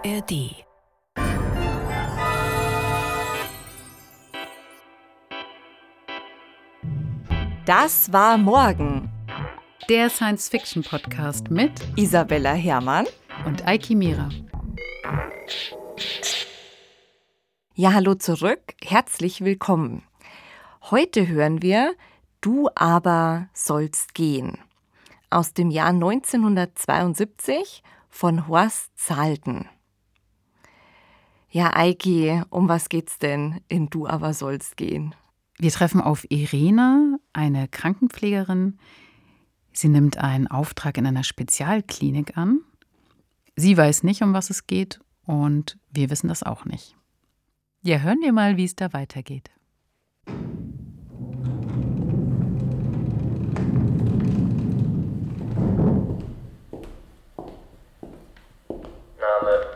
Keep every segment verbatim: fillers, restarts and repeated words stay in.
R D. Das war morgen. Der Science-Fiction-Podcast mit Isabella Herrmann und Eiki Mira. Ja, hallo zurück. Herzlich willkommen. Heute hören wir Du aber sollst gehen. Aus dem Jahr neunzehnhundertzweiundsiebzig von Horst Salten. Ja, Eiki, um was geht's denn in Du aber sollst gehen? Wir treffen auf Irene, eine Krankenpflegerin. Sie nimmt einen Auftrag in einer Spezialklinik an. Sie weiß nicht, um was es geht, und wir wissen das auch nicht. Ja, hören wir mal, wie es da weitergeht. Name?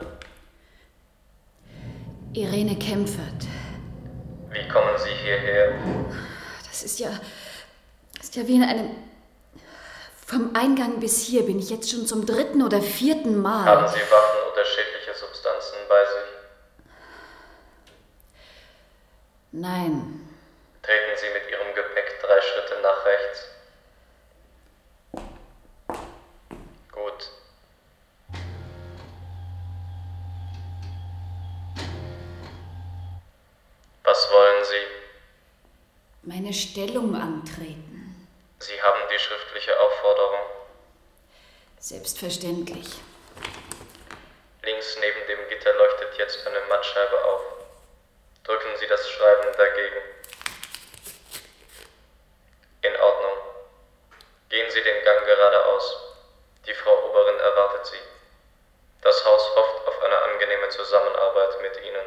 Irene Kempfert. Wie kommen Sie hierher? Das ist ja, das ist ja wie in einem... Vom Eingang bis hier bin ich jetzt schon zum dritten oder vierten Mal. Haben Sie Waffen oder schädliche Substanzen bei sich? Nein. Treten Sie mit Ihrem Gepäck drei Schritte nach rechts. Gut. Was wollen Sie? Meine Stellung antreten. Sie haben die schriftliche Aufforderung. Selbstverständlich. Links neben dem Gitter leuchtet jetzt eine Mattscheibe auf. Drücken Sie das Schreiben dagegen. In Ordnung. Gehen Sie den Gang geradeaus. Die Frau Oberin erwartet Sie. Das Haus hofft auf eine angenehme Zusammenarbeit mit Ihnen.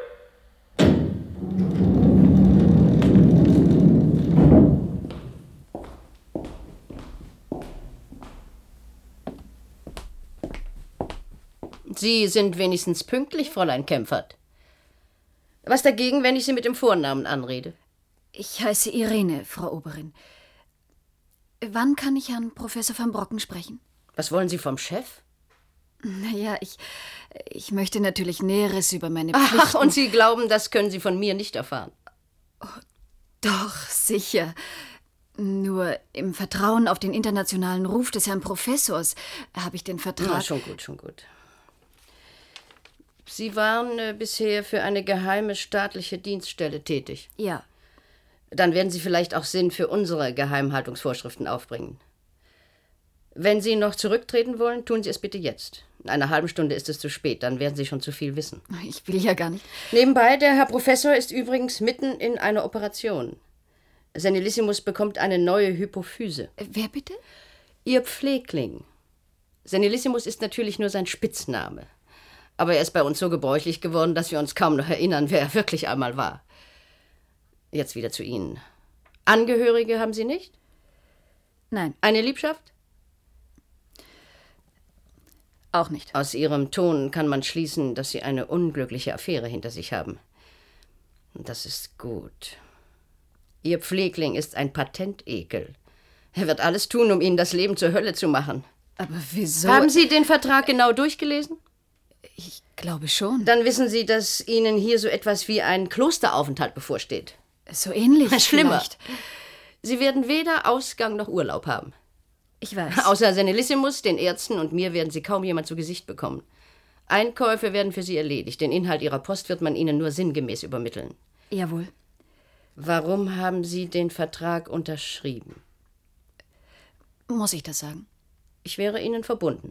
Sie sind wenigstens pünktlich, Fräulein Kempfert. Was dagegen, wenn ich Sie mit dem Vornamen anrede? Ich heiße Irene, Frau Oberin. Wann kann ich Herrn Professor van Brocken sprechen? Was wollen Sie vom Chef? Naja, ich, ich möchte natürlich Näheres über meine Pflichten... Ach, und Sie glauben, das können Sie von mir nicht erfahren? Oh, doch, sicher. Nur im Vertrauen auf den internationalen Ruf des Herrn Professors habe ich den Vertrag... Na, schon gut, schon gut. Sie waren äh, bisher für eine geheime staatliche Dienststelle tätig. Ja. Dann werden Sie vielleicht auch Sinn für unsere Geheimhaltungsvorschriften aufbringen. Wenn Sie noch zurücktreten wollen, tun Sie es bitte jetzt. In einer halben Stunde ist es zu spät, dann werden Sie schon zu viel wissen. Ich will ja gar nicht. Nebenbei, der Herr Professor ist übrigens mitten in einer Operation. Senilissimus bekommt eine neue Hypophyse. Wer bitte? Ihr Pflegling. Senilissimus ist natürlich nur sein Spitzname. Aber er ist bei uns so gebräuchlich geworden, dass wir uns kaum noch erinnern, wer er wirklich einmal war. Jetzt wieder zu Ihnen. Angehörige haben Sie nicht? Nein. Eine Liebschaft? Auch nicht. Aus Ihrem Ton kann man schließen, dass Sie eine unglückliche Affäre hinter sich haben. Das ist gut. Ihr Pflegling ist ein Patentekel. Er wird alles tun, um Ihnen das Leben zur Hölle zu machen. Aber wieso? Haben Sie den Vertrag genau durchgelesen? Ich glaube schon. Dann wissen Sie, dass Ihnen hier so etwas wie ein Klosteraufenthalt bevorsteht. So ähnlich Schlimmer. Vielleicht. Sie werden weder Ausgang noch Urlaub haben. Ich weiß. Außer Senilissimus, den Ärzten und mir werden Sie kaum jemand zu Gesicht bekommen. Einkäufe werden für Sie erledigt. Den Inhalt Ihrer Post wird man Ihnen nur sinngemäß übermitteln. Jawohl. Warum haben Sie den Vertrag unterschrieben? Muss ich das sagen? Ich wäre Ihnen verbunden.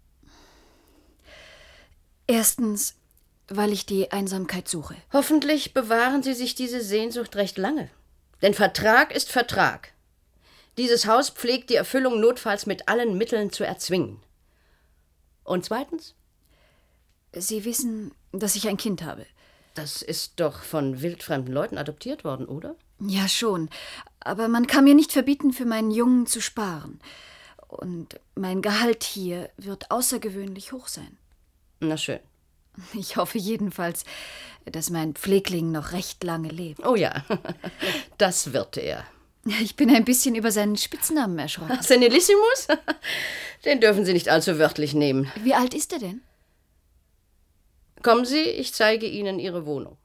Erstens, weil ich die Einsamkeit suche. Hoffentlich bewahren Sie sich diese Sehnsucht recht lange. Denn Vertrag ist Vertrag. Dieses Haus pflegt die Erfüllung notfalls mit allen Mitteln zu erzwingen. Und zweitens? Sie wissen, dass ich ein Kind habe. Das ist doch von wildfremden Leuten adoptiert worden, oder? Ja, schon. Aber man kann mir nicht verbieten, für meinen Jungen zu sparen. Und mein Gehalt hier wird außergewöhnlich hoch sein. Na schön. Ich hoffe jedenfalls, dass mein Pflegling noch recht lange lebt. Oh ja, das wird er. Ich bin ein bisschen über seinen Spitznamen erschrocken. Senilissimus? Den dürfen Sie nicht allzu wörtlich nehmen. Wie alt ist er denn? Kommen Sie, ich zeige Ihnen Ihre Wohnung.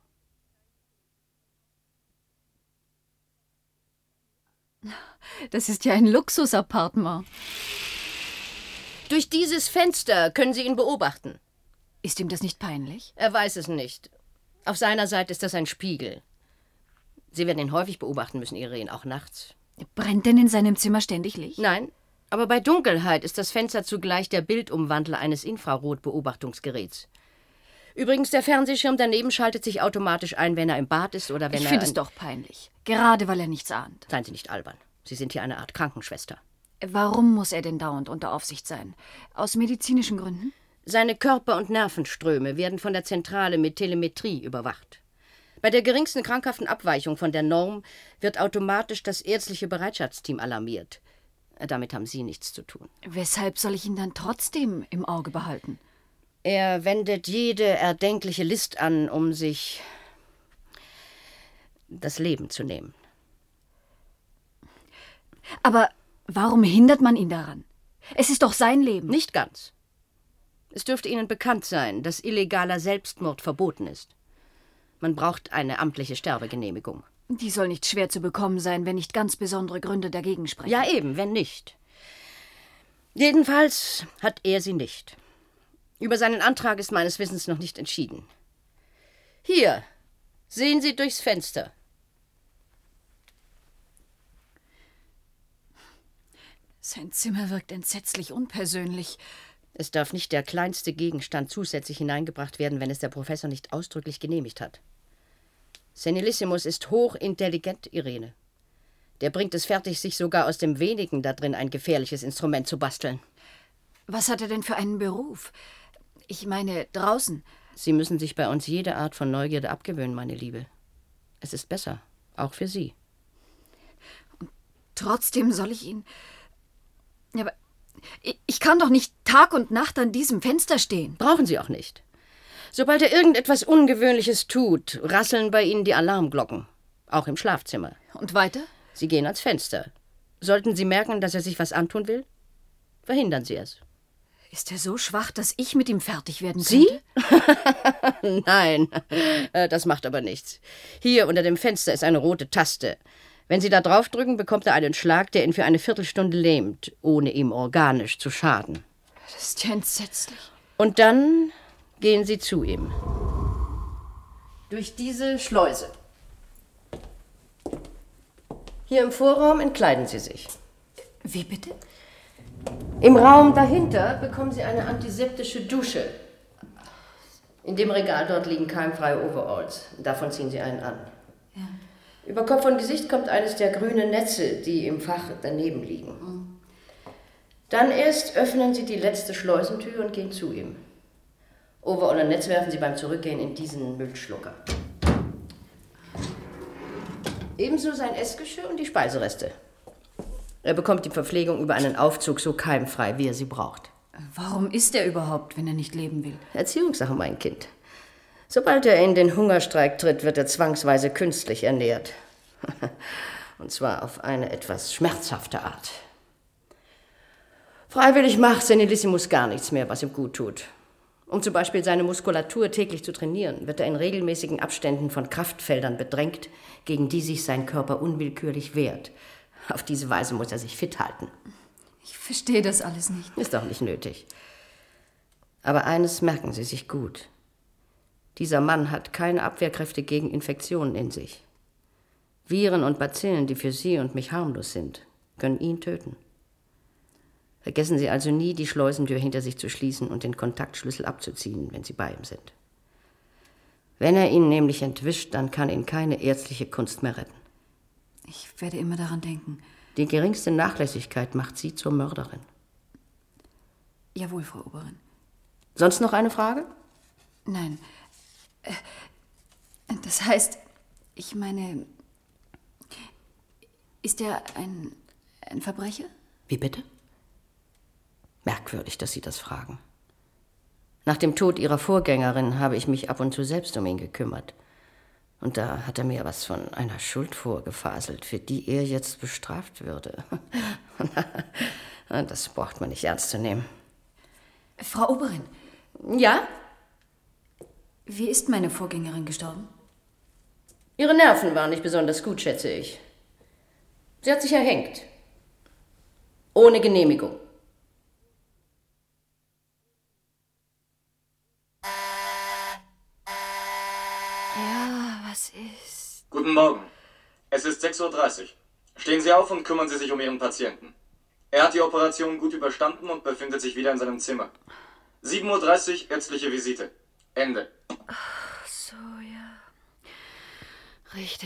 Das ist ja ein Luxusappartement. Durch dieses Fenster können Sie ihn beobachten. Ist ihm das nicht peinlich? Er weiß es nicht. Auf seiner Seite ist das ein Spiegel. Sie werden ihn häufig beobachten müssen, Irene, auch nachts. Brennt denn in seinem Zimmer ständig Licht? Nein, aber bei Dunkelheit ist das Fenster zugleich der Bildumwandler eines Infrarotbeobachtungsgeräts. Übrigens, der Fernsehschirm daneben schaltet sich automatisch ein, wenn er im Bad ist oder wenn ich er... Ich finde es doch peinlich. Gerade weil er nichts ahnt. Seien Sie nicht albern. Sie sind hier eine Art Krankenschwester. Warum muss er denn dauernd unter Aufsicht sein? Aus medizinischen Gründen? Seine Körper- und Nervenströme werden von der Zentrale mit Telemetrie überwacht. Bei der geringsten krankhaften Abweichung von der Norm wird automatisch das ärztliche Bereitschaftsteam alarmiert. Damit haben Sie nichts zu tun. Weshalb soll ich ihn dann trotzdem im Auge behalten? Er wendet jede erdenkliche List an, um sich das Leben zu nehmen. Aber warum hindert man ihn daran? Es ist doch sein Leben. Nicht ganz. Es dürfte Ihnen bekannt sein, dass illegaler Selbstmord verboten ist. Man braucht eine amtliche Sterbegenehmigung. Die soll nicht schwer zu bekommen sein, wenn nicht ganz besondere Gründe dagegen sprechen. Ja, eben, wenn nicht. Jedenfalls hat er sie nicht. Über seinen Antrag ist meines Wissens noch nicht entschieden. Hier, sehen Sie durchs Fenster. Sein Zimmer wirkt entsetzlich unpersönlich. Es darf nicht der kleinste Gegenstand zusätzlich hineingebracht werden, wenn es der Professor nicht ausdrücklich genehmigt hat. Senilissimus ist hochintelligent, Irene. Der bringt es fertig, sich sogar aus dem Wenigen da drin ein gefährliches Instrument zu basteln. Was hat er denn für einen Beruf? Ich meine, draußen. Sie müssen sich bei uns jede Art von Neugierde abgewöhnen, meine Liebe. Es ist besser, auch für Sie. Und trotzdem soll ich ihn... Ja, aber ich kann doch nicht Tag und Nacht an diesem Fenster stehen. Brauchen Sie auch nicht. Sobald er irgendetwas Ungewöhnliches tut, rasseln bei Ihnen die Alarmglocken. Auch im Schlafzimmer. Und weiter? Sie gehen ans Fenster. Sollten Sie merken, dass er sich was antun will, verhindern Sie es. Ist er so schwach, dass ich mit ihm fertig werden Sie? könnte? Nein, das macht aber nichts. Hier unter dem Fenster ist eine rote Taste. Wenn Sie da draufdrücken, bekommt er einen Schlag, der ihn für eine Viertelstunde lähmt, ohne ihm organisch zu schaden. Das ist ja entsetzlich. Und dann gehen Sie zu ihm. Durch diese Schleuse. Hier im Vorraum entkleiden Sie sich. Wie bitte? Im Raum dahinter bekommen Sie eine antiseptische Dusche. In dem Regal dort liegen keimfreie Overalls. Davon ziehen Sie einen an. Ja. Über Kopf und Gesicht kommt eines der grünen Netze, die im Fach daneben liegen. Mhm. Dann erst öffnen Sie die letzte Schleusentür und gehen zu ihm. Overall und Netz werfen Sie beim Zurückgehen in diesen Müllschlucker. Ebenso sein Essgeschirr und die Speisereste. Er bekommt die Verpflegung über einen Aufzug so keimfrei, wie er sie braucht. Warum isst er überhaupt, wenn er nicht leben will? Erziehungssache, mein Kind. Sobald er in den Hungerstreik tritt, wird er zwangsweise künstlich ernährt. Und zwar auf eine etwas schmerzhafte Art. Freiwillig macht Senilissimus gar nichts mehr, was ihm gut tut. Um zum Beispiel seine Muskulatur täglich zu trainieren, wird er in regelmäßigen Abständen von Kraftfeldern bedrängt, gegen die sich sein Körper unwillkürlich wehrt. Auf diese Weise muss er sich fit halten. Ich verstehe das alles nicht. Ist auch nicht nötig. Aber eines merken Sie sich gut. Dieser Mann hat keine Abwehrkräfte gegen Infektionen in sich. Viren und Bazillen, die für Sie und mich harmlos sind, können ihn töten. Vergessen Sie also nie, die Schleusentür hinter sich zu schließen und den Kontaktschlüssel abzuziehen, wenn Sie bei ihm sind. Wenn er ihn nämlich entwischt, dann kann ihn keine ärztliche Kunst mehr retten. Ich werde immer daran denken. Die geringste Nachlässigkeit macht Sie zur Mörderin. Jawohl, Frau Oberin. Sonst noch eine Frage? Nein. Das heißt, ich meine, ist er ein, ein Verbrecher? Wie bitte? Merkwürdig, dass Sie das fragen. Nach dem Tod Ihrer Vorgängerin habe ich mich ab und zu selbst um ihn gekümmert. Und da hat er mir was von einer Schuld vorgefaselt, für die er jetzt bestraft würde. Das braucht man nicht ernst zu nehmen. Frau Oberin. Ja? Wie ist meine Vorgängerin gestorben? Ihre Nerven waren nicht besonders gut, schätze ich. Sie hat sich erhängt. Ohne Genehmigung. Ja, was ist? Guten Morgen. Es ist sechs Uhr dreißig. Stehen Sie auf und kümmern Sie sich um Ihren Patienten. Er hat die Operation gut überstanden und befindet sich wieder in seinem Zimmer. sieben Uhr dreißig, ärztliche Visite. Ende. Ach so, ja. Richtig.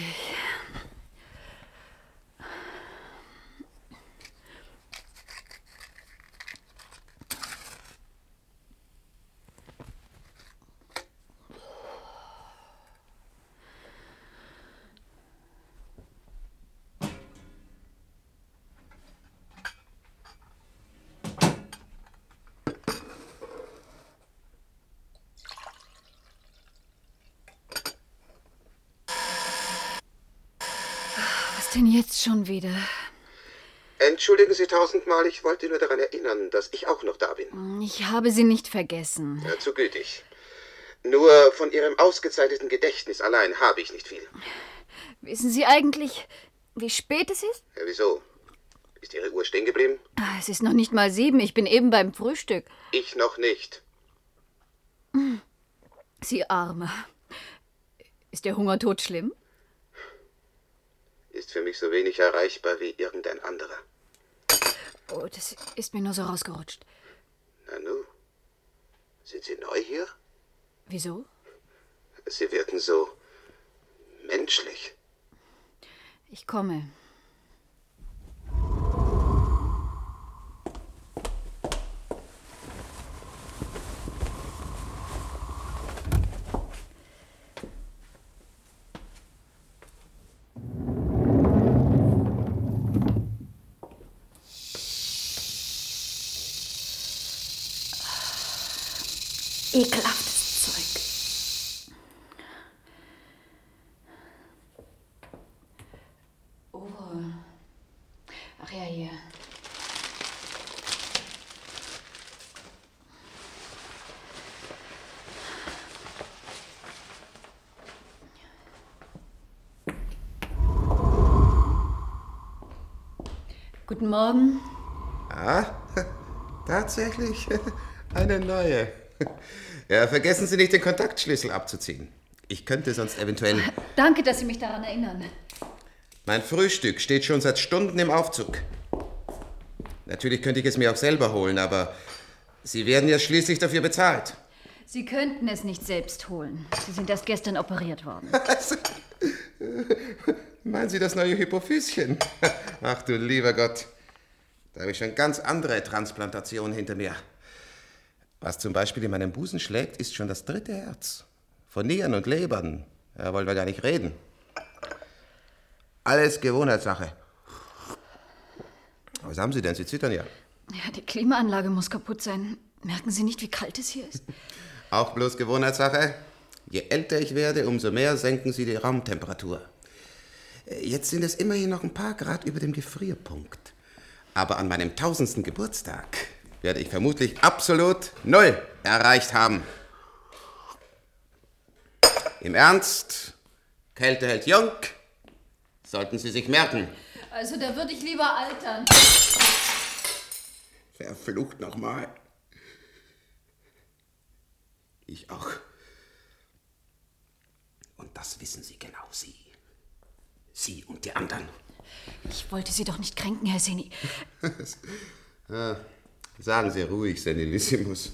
Denn jetzt schon wieder? Entschuldigen Sie tausendmal, ich wollte nur daran erinnern, dass ich auch noch da bin. Ich habe Sie nicht vergessen. Ja, zu gütig. Nur von Ihrem ausgezeichneten Gedächtnis allein habe ich nicht viel. Wissen Sie eigentlich, wie spät es ist? Ja, wieso? Ist Ihre Uhr stehen geblieben? Es ist noch nicht mal sieben, ich bin eben beim Frühstück. Ich noch nicht. Sie Arme. Ist der Hungertod schlimm? Ist für mich so wenig erreichbar wie irgendein anderer. Oh, das ist mir nur so rausgerutscht. Nanu, sind Sie neu hier? Wieso? Sie wirken so menschlich. Ich komme. Ekelhaftes Zeug. Oh. Ach ja, hier. Guten Morgen. Ah, tatsächlich eine neue. Ja, vergessen Sie nicht, den Kontaktschlüssel abzuziehen. Ich könnte sonst eventuell... Danke, dass Sie mich daran erinnern. Mein Frühstück steht schon seit Stunden im Aufzug. Natürlich könnte ich es mir auch selber holen, aber Sie werden ja schließlich dafür bezahlt. Sie könnten es nicht selbst holen. Sie sind erst gestern operiert worden. Also, meinen Sie das neue Hypophyschen? Ach du lieber Gott. Da habe ich schon ganz andere Transplantationen hinter mir. Was zum Beispiel in meinem Busen schlägt, ist schon das dritte Herz. Von Nieren und Lebern, da wollen wir gar nicht reden. Alles Gewohnheitssache. Was haben Sie denn? Sie zittern ja. Ja, die Klimaanlage muss kaputt sein. Merken Sie nicht, wie kalt es hier ist? Auch bloß Gewohnheitssache. Je älter ich werde, umso mehr senken Sie die Raumtemperatur. Jetzt sind es immerhin noch ein paar Grad über dem Gefrierpunkt. Aber an meinem tausendsten Geburtstag werde ich vermutlich absolut null erreicht haben. Im Ernst, Kälte hält jung, sollten Sie sich merken. Also da würde ich lieber altern. Verflucht nochmal. Ich auch. Und das wissen Sie genau, Sie. Sie und die anderen. Ich wollte Sie doch nicht kränken, Herr Seni. Ja, sagen Sie ruhig, Senilissimus.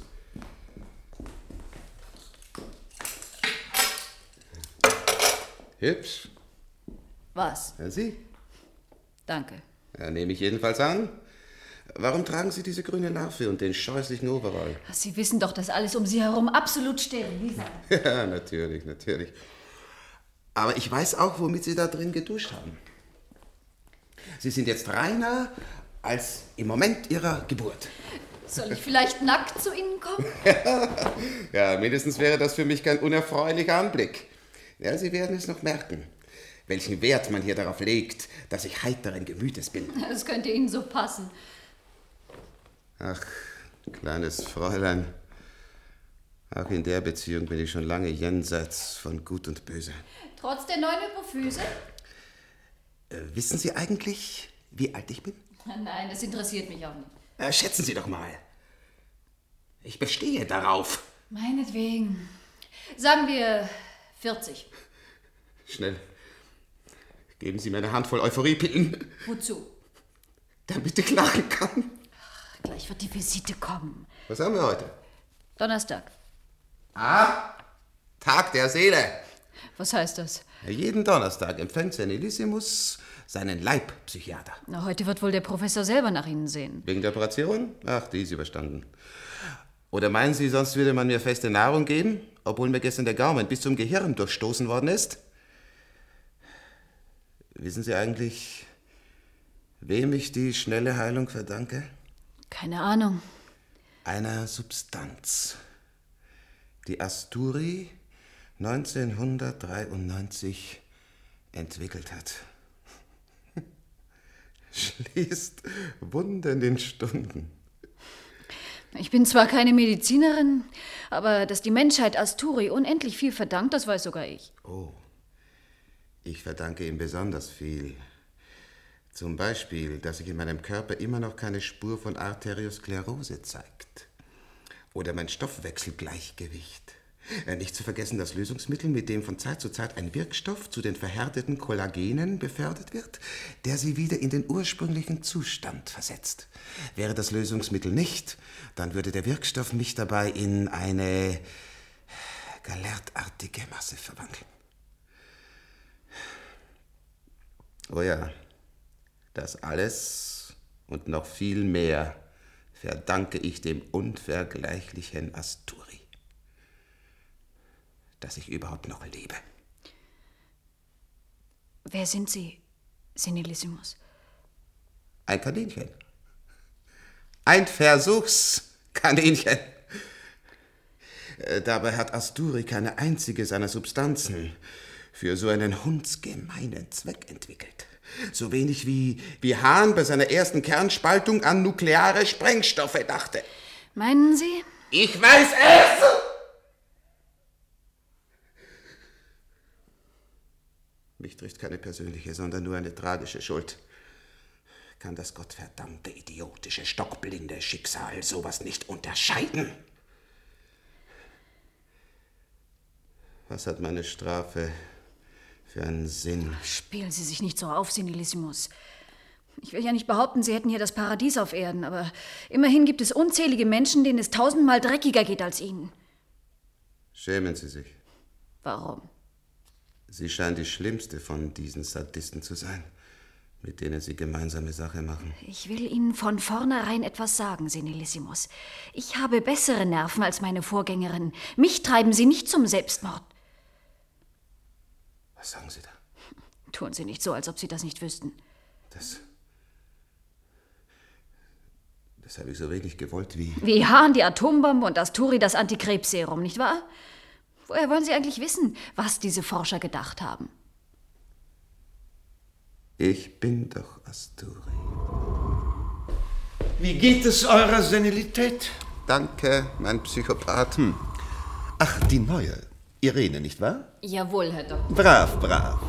Hübsch. Was? Ja, Sie? Danke. Ja, nehme ich jedenfalls an. Warum tragen Sie diese grüne Larve und den scheußlichen Overall? Sie wissen doch, dass alles um Sie herum absolut steril ist. Ja, natürlich, natürlich. Aber ich weiß auch, womit Sie da drin geduscht haben. Sie sind jetzt reiner als im Moment Ihrer Geburt. Soll ich vielleicht nackt zu Ihnen kommen? Ja, mindestens wäre das für mich kein unerfreulicher Anblick. Ja, Sie werden es noch merken, welchen Wert man hier darauf legt, dass ich heiteren Gemütes bin. Das könnte Ihnen so passen. Ach, kleines Fräulein. Auch in der Beziehung bin ich schon lange jenseits von Gut und Böse. Trotz der neuen Hypophyse? Äh, wissen Sie eigentlich, wie alt ich bin? Nein, das interessiert mich auch nicht. Äh, schätzen Sie doch mal. Ich bestehe darauf. Meinetwegen. Sagen wir vierzig. Schnell. Geben Sie mir eine Handvoll Euphoriepillen. Wozu? Damit ich lachen kann. Ach, gleich wird die Visite kommen. Was haben wir heute? Donnerstag. Ah, Tag der Seele. Was heißt das? Jeden Donnerstag empfängt Senilissimus seinen Leibpsychiater. Na, heute wird wohl der Professor selber nach Ihnen sehen. Wegen der Operation? Ach, die ist überstanden. Oder meinen Sie, sonst würde man mir feste Nahrung geben, obwohl mir gestern der Gaumen bis zum Gehirn durchstoßen worden ist? Wissen Sie eigentlich, wem ich die schnelle Heilung verdanke? Keine Ahnung. Einer Substanz, die Asturi neunzehnhundertdreiundneunzig entwickelt hat. Schließt Wunden in Stunden. Ich bin zwar keine Medizinerin, aber dass die Menschheit Asturi unendlich viel verdankt, das weiß sogar ich. Oh, ich verdanke ihm besonders viel. Zum Beispiel, dass sich in meinem Körper immer noch keine Spur von Arteriosklerose zeigt. Oder mein Stoffwechselgleichgewicht. Nicht zu vergessen das Lösungsmittel, mit dem von Zeit zu Zeit ein Wirkstoff zu den verhärteten Kollagenen befördert wird, der sie wieder in den ursprünglichen Zustand versetzt. Wäre das Lösungsmittel nicht, dann würde der Wirkstoff mich dabei in eine galertartige Masse verwandeln. Oh ja, das alles und noch viel mehr verdanke ich dem unvergleichlichen Asturi. Dass ich überhaupt noch lebe. Wer sind Sie, Senilissimus? Ein Kaninchen. Ein Versuchskaninchen. Dabei hat Asturi keine einzige seiner Substanzen für so einen hundsgemeinen Zweck entwickelt. So wenig wie, wie Hahn bei seiner ersten Kernspaltung an nukleare Sprengstoffe dachte. Meinen Sie? Ich weiß es! Mich trifft keine persönliche, sondern nur eine tragische Schuld. Kann das gottverdammte, idiotische, stockblinde Schicksal sowas nicht unterscheiden? Was hat meine Strafe für einen Sinn? Spielen Sie sich nicht so auf, Senilissimus. Ich will ja nicht behaupten, Sie hätten hier das Paradies auf Erden, aber immerhin gibt es unzählige Menschen, denen es tausendmal dreckiger geht als Ihnen. Schämen Sie sich. Warum? Sie scheinen die schlimmste von diesen Sadisten zu sein, mit denen Sie gemeinsame Sache machen. Ich will Ihnen von vornherein etwas sagen, Senilissimus. Ich habe bessere Nerven als meine Vorgängerin. Mich treiben Sie nicht zum Selbstmord. Was sagen Sie da? Tun Sie nicht so, als ob Sie das nicht wüssten. Das... Das habe ich so wenig gewollt wie... Wie Hahn die Atombombe und Asturi das Antikrebsserum, nicht wahr? Woher wollen Sie eigentlich wissen, was diese Forscher gedacht haben? Ich bin doch Asturi. Wie geht es eurer Senilität? Danke, mein Psychopath. Hm. Ach, die neue. Irene, nicht wahr? Jawohl, Herr Doktor. Brav, brav.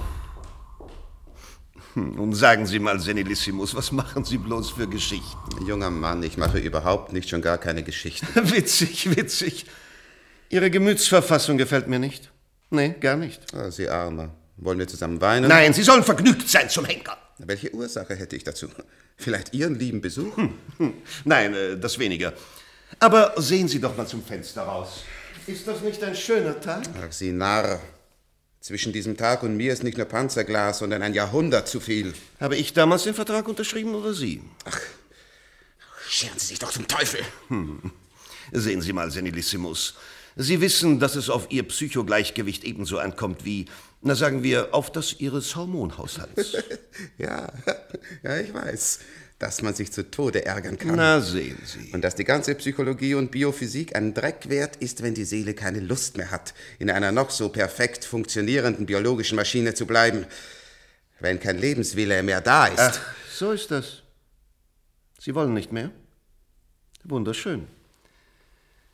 Hm, nun sagen Sie mal, Senilissimus, was machen Sie bloß für Geschichten? Junger Mann, ich mache überhaupt nicht, schon gar keine Geschichten. Witzig, witzig. Ihre Gemütsverfassung gefällt mir nicht. Nee, gar nicht. Oh, Sie Armer. Wollen wir zusammen weinen? Nein, Sie sollen vergnügt sein zum Henker. Welche Ursache hätte ich dazu? Vielleicht Ihren lieben Besuch? Hm, hm. Nein, äh, das weniger. Aber sehen Sie doch mal zum Fenster raus. Ist das nicht ein schöner Tag? Ach, Sie Narr. Zwischen diesem Tag und mir ist nicht nur Panzerglas, sondern ein Jahrhundert zu viel. Habe ich damals den Vertrag unterschrieben oder Sie? Ach, scheren Sie sich doch zum Teufel. Hm. Sehen Sie mal, Senilissimus. Sie wissen, dass es auf Ihr Psychogleichgewicht ebenso ankommt wie, na sagen wir, auf das Ihres Hormonhaushalts. ja, ja, ich weiß, dass man sich zu Tode ärgern kann. Na, sehen Sie. Und dass die ganze Psychologie und Biophysik ein Dreck wert ist, wenn die Seele keine Lust mehr hat, in einer noch so perfekt funktionierenden biologischen Maschine zu bleiben, wenn kein Lebenswille mehr da ist. Ach, so ist das. Sie wollen nicht mehr? Wunderschön.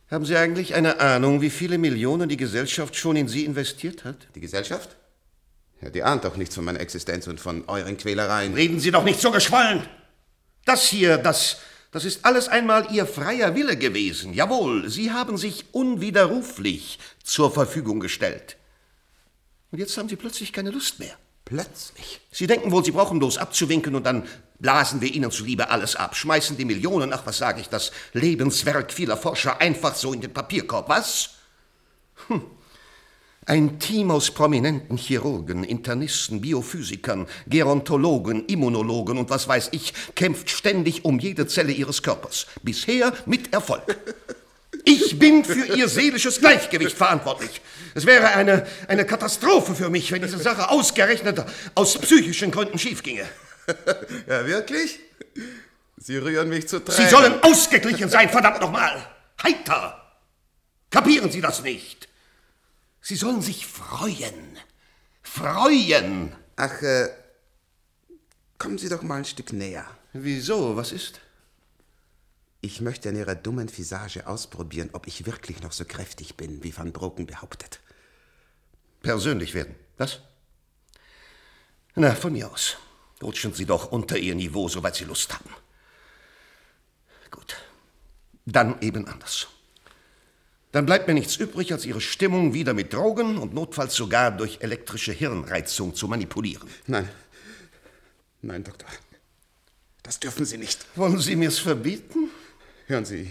Haben Sie eigentlich eine Ahnung, wie viele Millionen die Gesellschaft schon in Sie investiert hat? Die Gesellschaft? Ja, die ahnt doch nichts von meiner Existenz und von euren Quälereien. Reden Sie doch nicht so geschwollen! Das hier, das, das ist alles einmal Ihr freier Wille gewesen. Jawohl, Sie haben sich unwiderruflich zur Verfügung gestellt. Und jetzt haben Sie plötzlich keine Lust mehr. Plötzlich? Sie denken wohl, Sie brauchen bloß abzuwinken und dann blasen wir Ihnen zuliebe alles ab, schmeißen die Millionen, ach, was sage ich, das Lebenswerk vieler Forscher einfach so in den Papierkorb, was? Hm. Ein Team aus prominenten Chirurgen, Internisten, Biophysikern, Gerontologen, Immunologen und was weiß ich, kämpft ständig um jede Zelle ihres Körpers. Bisher mit Erfolg. Ich bin für ihr seelisches Gleichgewicht verantwortlich. Es wäre eine, eine Katastrophe für mich, wenn diese Sache ausgerechnet aus psychischen Gründen schiefginge. Ja, wirklich? Sie rühren mich zu Tränen. Sie sollen ausgeglichen sein, verdammt nochmal. Heiter. Kapieren Sie das nicht? Sie sollen sich freuen. Freuen. Ach, äh, kommen Sie doch mal ein Stück näher. Wieso? Was ist? Ich möchte an Ihrer dummen Visage ausprobieren, ob ich wirklich noch so kräftig bin, wie Van Broken behauptet. Persönlich werden, was? Na, von mir aus. Rutschen Sie doch unter Ihr Niveau, soweit Sie Lust haben. Gut. Dann eben anders. Dann bleibt mir nichts übrig, als Ihre Stimmung wieder mit Drogen und notfalls sogar durch elektrische Hirnreizung zu manipulieren. Nein. Nein, Doktor. Das dürfen Sie nicht. Wollen Sie mir's verbieten? Hören Sie.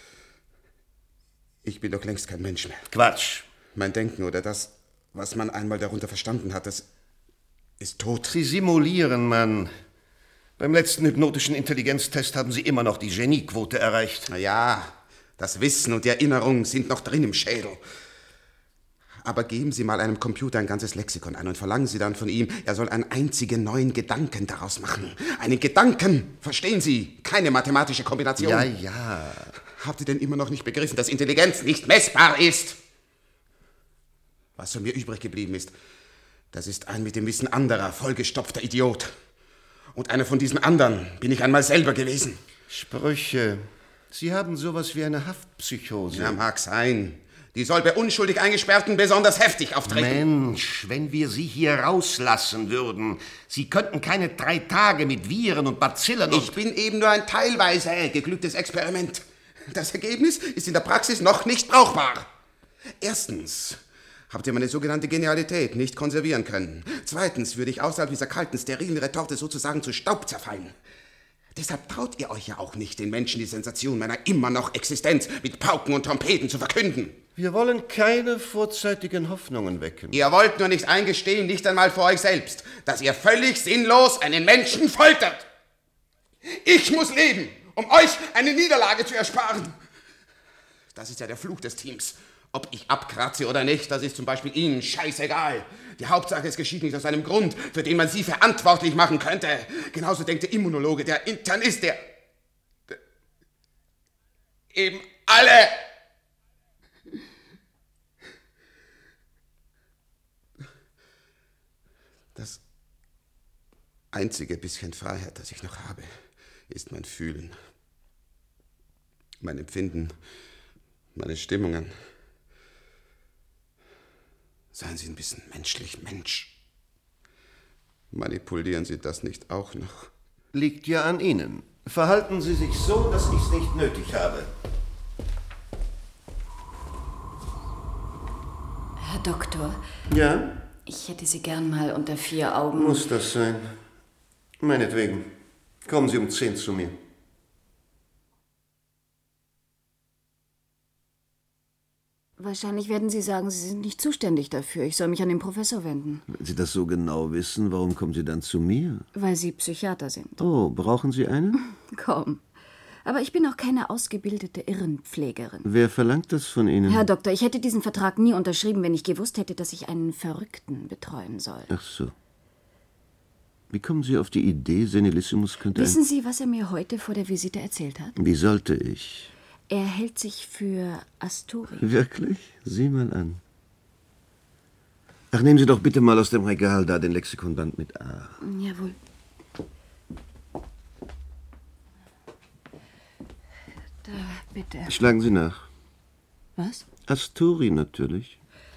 Ich bin doch längst kein Mensch mehr. Quatsch. Mein Denken oder das, was man einmal darunter verstanden hat, das ist tot. Sie simulieren, Mann. Beim letzten hypnotischen Intelligenztest haben Sie immer noch die Geniequote erreicht. Na ja, das Wissen und die Erinnerung sind noch drin im Schädel. Aber geben Sie mal einem Computer ein ganzes Lexikon ein und verlangen Sie dann von ihm, er soll einen einzigen neuen Gedanken daraus machen. Einen Gedanken, verstehen Sie? Keine mathematische Kombination. Ja, ja. Habt ihr denn immer noch nicht begriffen, dass Intelligenz nicht messbar ist? Was von mir übrig geblieben ist, das ist ein mit dem Wissen anderer vollgestopfter Idiot. Und einer von diesen anderen bin ich einmal selber gewesen. Sprüche. Sie haben sowas wie eine Haftpsychose. Ja, mag sein. Die soll bei unschuldig Eingesperrten besonders heftig auftreten. Mensch, wenn wir Sie hier rauslassen würden, Sie könnten keine drei Tage mit Viren und Bazillen und... Ich bin eben nur ein teilweise geglücktes Experiment. Das Ergebnis ist in der Praxis noch nicht brauchbar. Erstens habt ihr meine sogenannte Genialität nicht konservieren können. Zweitens würde ich außerhalb dieser kalten, sterilen Retorte sozusagen zu Staub zerfallen. Deshalb traut ihr euch ja auch nicht, den Menschen die Sensation meiner immer noch Existenz mit Pauken und Trompeten zu verkünden. Wir wollen keine vorzeitigen Hoffnungen wecken. Ihr wollt nur nicht eingestehen, nicht einmal vor euch selbst, dass ihr völlig sinnlos einen Menschen foltert. Ich muss leben, um euch eine Niederlage zu ersparen. Das ist ja der Fluch des Teams. Ob ich abkratze oder nicht, das ist zum Beispiel Ihnen scheißegal. Die Hauptsache, es geschieht nicht aus einem Grund, für den man Sie verantwortlich machen könnte. Genauso denkt der Immunologe, der Internist, der... der eben alle... Das einzige bisschen Freiheit, das ich noch habe, ist mein Fühlen. Mein Empfinden, meine Stimmungen. Seien Sie ein bisschen menschlich, Mensch. Manipulieren Sie das nicht auch noch? Liegt ja an Ihnen. Verhalten Sie sich so, dass ich es nicht nötig habe. Herr Doktor. Ja? Ich hätte Sie gern mal unter vier Augen... Muss das sein? Meinetwegen. Kommen Sie um zehn zu mir. Wahrscheinlich werden Sie sagen, Sie sind nicht zuständig dafür. Ich soll mich an den Professor wenden. Wenn Sie das so genau wissen, warum kommen Sie dann zu mir? Weil Sie Psychiater sind. Oh, brauchen Sie einen? Kaum. Aber ich bin auch keine ausgebildete Irrenpflegerin. Wer verlangt das von Ihnen? Herr Doktor, ich hätte diesen Vertrag nie unterschrieben, wenn ich gewusst hätte, dass ich einen Verrückten betreuen soll. Ach so. Wie kommen Sie auf die Idee, Senilissimus könnte... Wissen Sie, was er mir heute vor der Visite erzählt hat? Wie sollte ich? Er hält sich für Asturi. Wirklich? Sieh mal an. Ach, nehmen Sie doch bitte mal aus dem Regal da den Lexikonband mit A. Jawohl. Da, bitte. Schlagen Sie nach. Was? Asturi natürlich.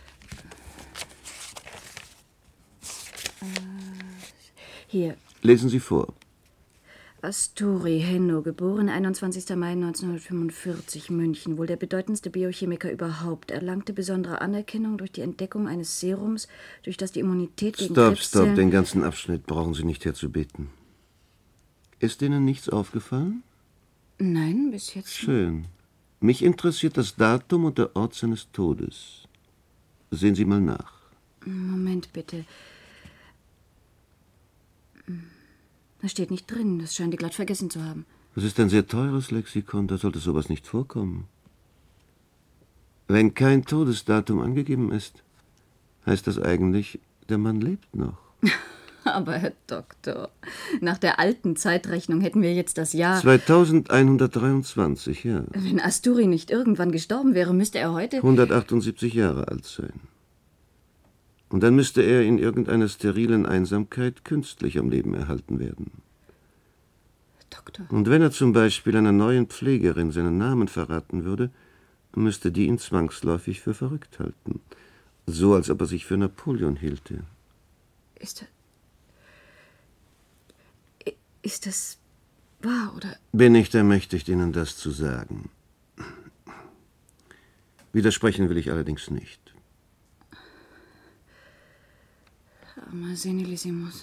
Äh, hier. Lesen Sie vor. Asturi Henno, geboren einundzwanzigster Mai neunzehnhundertfünfundvierzig, München, wohl der bedeutendste Biochemiker überhaupt, erlangte besondere Anerkennung durch die Entdeckung eines Serums, durch das die Immunität gegen Stopp, Krebszellen... stopp, den ganzen Abschnitt brauchen Sie nicht herzubeten. Ist Ihnen nichts aufgefallen? Nein, bis jetzt... Schön. Mich interessiert das Datum und der Ort seines Todes. Sehen Sie mal nach. Moment bitte. Da steht nicht drin, das scheint die glatt vergessen zu haben. Das ist ein sehr teures Lexikon, da sollte sowas nicht vorkommen. Wenn kein Todesdatum angegeben ist, heißt das eigentlich, der Mann lebt noch. Aber Herr Doktor, nach der alten Zeitrechnung hätten wir jetzt das Jahr... zweitausendeinhundertdreiundzwanzig, ja. Wenn Asturi nicht irgendwann gestorben wäre, müsste er heute... hundertachtundsiebzig Jahre alt sein. Und dann müsste er in irgendeiner sterilen Einsamkeit künstlich am Leben erhalten werden. Doktor. Und wenn er zum Beispiel einer neuen Pflegerin seinen Namen verraten würde, müsste die ihn zwangsläufig für verrückt halten. So, als ob er sich für Napoleon hielte. Ist das... Ist das wahr, oder? Bin ich ermächtigt, Ihnen das zu sagen. Widersprechen will ich allerdings nicht. Armer Senilissimus.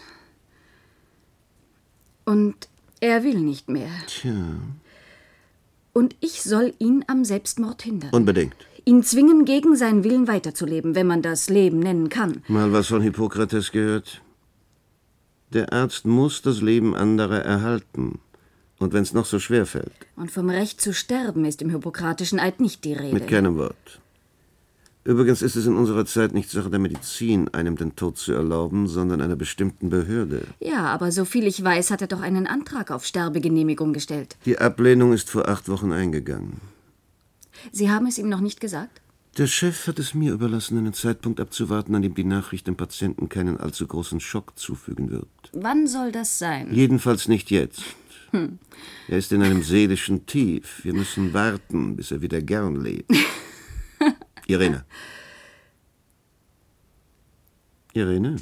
Und er will nicht mehr. Tja. Und ich soll ihn am Selbstmord hindern. Unbedingt. Ihn zwingen, gegen seinen Willen weiterzuleben, wenn man das Leben nennen kann. Mal was von Hippokrates gehört? Der Arzt muss das Leben anderer erhalten. Und wenn es noch so schwer fällt. Und vom Recht zu sterben ist im hippokratischen Eid nicht die Rede. Mit keinem Wort. Übrigens ist es in unserer Zeit nicht Sache der Medizin, einem den Tod zu erlauben, sondern einer bestimmten Behörde. Ja, aber soviel ich weiß, hat er doch einen Antrag auf Sterbegenehmigung gestellt. Die Ablehnung ist vor acht Wochen eingegangen. Sie haben es ihm noch nicht gesagt? Der Chef hat es mir überlassen, einen Zeitpunkt abzuwarten, an dem die Nachricht dem Patienten keinen allzu großen Schock zufügen wird. Wann soll das sein? Jedenfalls nicht jetzt. Hm. Er ist in einem seelischen Tief. Wir müssen warten, bis er wieder gern lebt. Irene. Irene?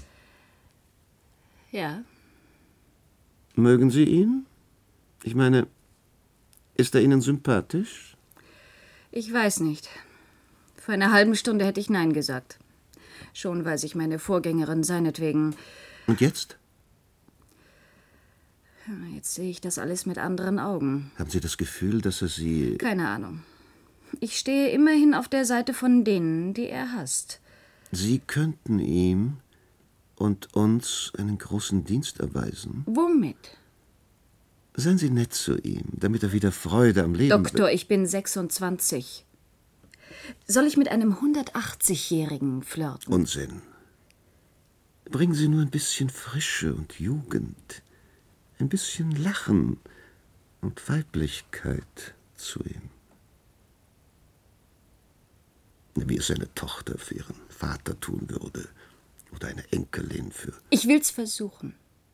Ja. Mögen Sie ihn? Ich meine, ist er Ihnen sympathisch? Ich weiß nicht. Vor einer halben Stunde hätte ich Nein gesagt. Schon weil sich meine Vorgängerin seinetwegen... Und jetzt? Jetzt sehe ich das alles mit anderen Augen. Haben Sie das Gefühl, dass er Sie... Keine Ahnung. Ich stehe immerhin auf der Seite von denen, die er hasst. Sie könnten ihm und uns einen großen Dienst erweisen. Womit? Seien Sie nett zu ihm, damit er wieder Freude am Leben... Doktor, ich bin sechsundzwanzig. Soll ich mit einem hundertachtzigjährigen flirten? Unsinn. Bringen Sie nur ein bisschen Frische und Jugend, ein bisschen Lachen und Weiblichkeit zu ihm. Wie es eine Tochter für ihren Vater tun würde oder eine Enkelin für... Ich will's versuchen.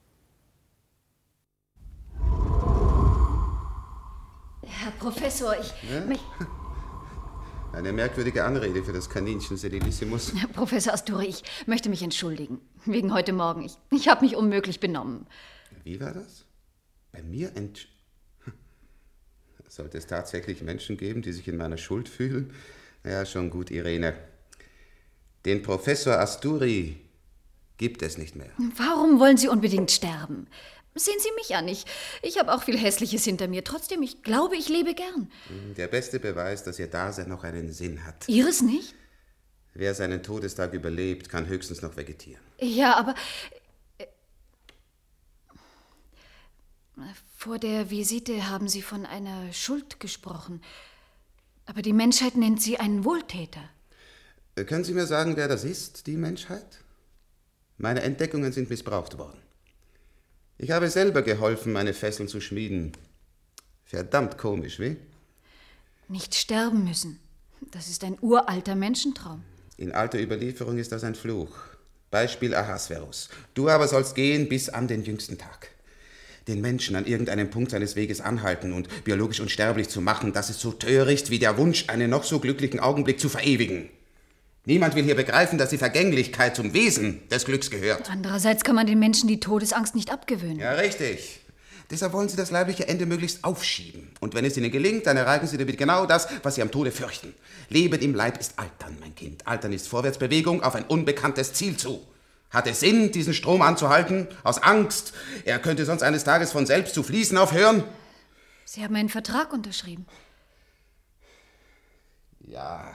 Herr Professor, ich... Ja? Mich Eine merkwürdige Anrede für das Kaninchen Senilissimus. Herr Professor Asturi, ich möchte mich entschuldigen. Wegen heute Morgen. Ich, ich habe mich unmöglich benommen. Wie war das? Bei mir entsch... Sollte es tatsächlich Menschen geben, die sich in meiner Schuld fühlen? Ja, schon gut, Irene. Den Professor Asturi gibt es nicht mehr. Warum wollen Sie unbedingt sterben? Sehen Sie mich an. Ich, ich habe auch viel Hässliches hinter mir. Trotzdem, ich glaube, ich lebe gern. Der beste Beweis, dass Ihr Dasein noch einen Sinn hat. Ihres nicht? Wer seinen Todestag überlebt, kann höchstens noch vegetieren. Ja, aber... Vor der Visite haben Sie von einer Schuld gesprochen. Aber die Menschheit nennt Sie einen Wohltäter. Können Sie mir sagen, wer das ist, die Menschheit? Meine Entdeckungen sind missbraucht worden. Ich habe selber geholfen, meine Fesseln zu schmieden. Verdammt komisch, wie? Nicht sterben müssen. Das ist ein uralter Menschentraum. In alter Überlieferung ist das ein Fluch. Beispiel Ahasverus. Du aber sollst gehen bis an den jüngsten Tag. Den Menschen an irgendeinem Punkt seines Weges anhalten und biologisch unsterblich zu machen, das ist so töricht wie der Wunsch, einen noch so glücklichen Augenblick zu verewigen. Niemand will hier begreifen, dass die Vergänglichkeit zum Wesen des Glücks gehört. Andererseits kann man den Menschen die Todesangst nicht abgewöhnen. Ja, richtig. Deshalb wollen sie das leibliche Ende möglichst aufschieben. Und wenn es ihnen gelingt, dann erreichen sie damit genau das, was sie am Tode fürchten. Leben im Leib ist Altern, mein Kind. Altern ist Vorwärtsbewegung auf ein unbekanntes Ziel zu. Hat es Sinn, diesen Strom anzuhalten? Aus Angst, er könnte sonst eines Tages von selbst zu fließen aufhören? Sie haben einen Vertrag unterschrieben. Ja,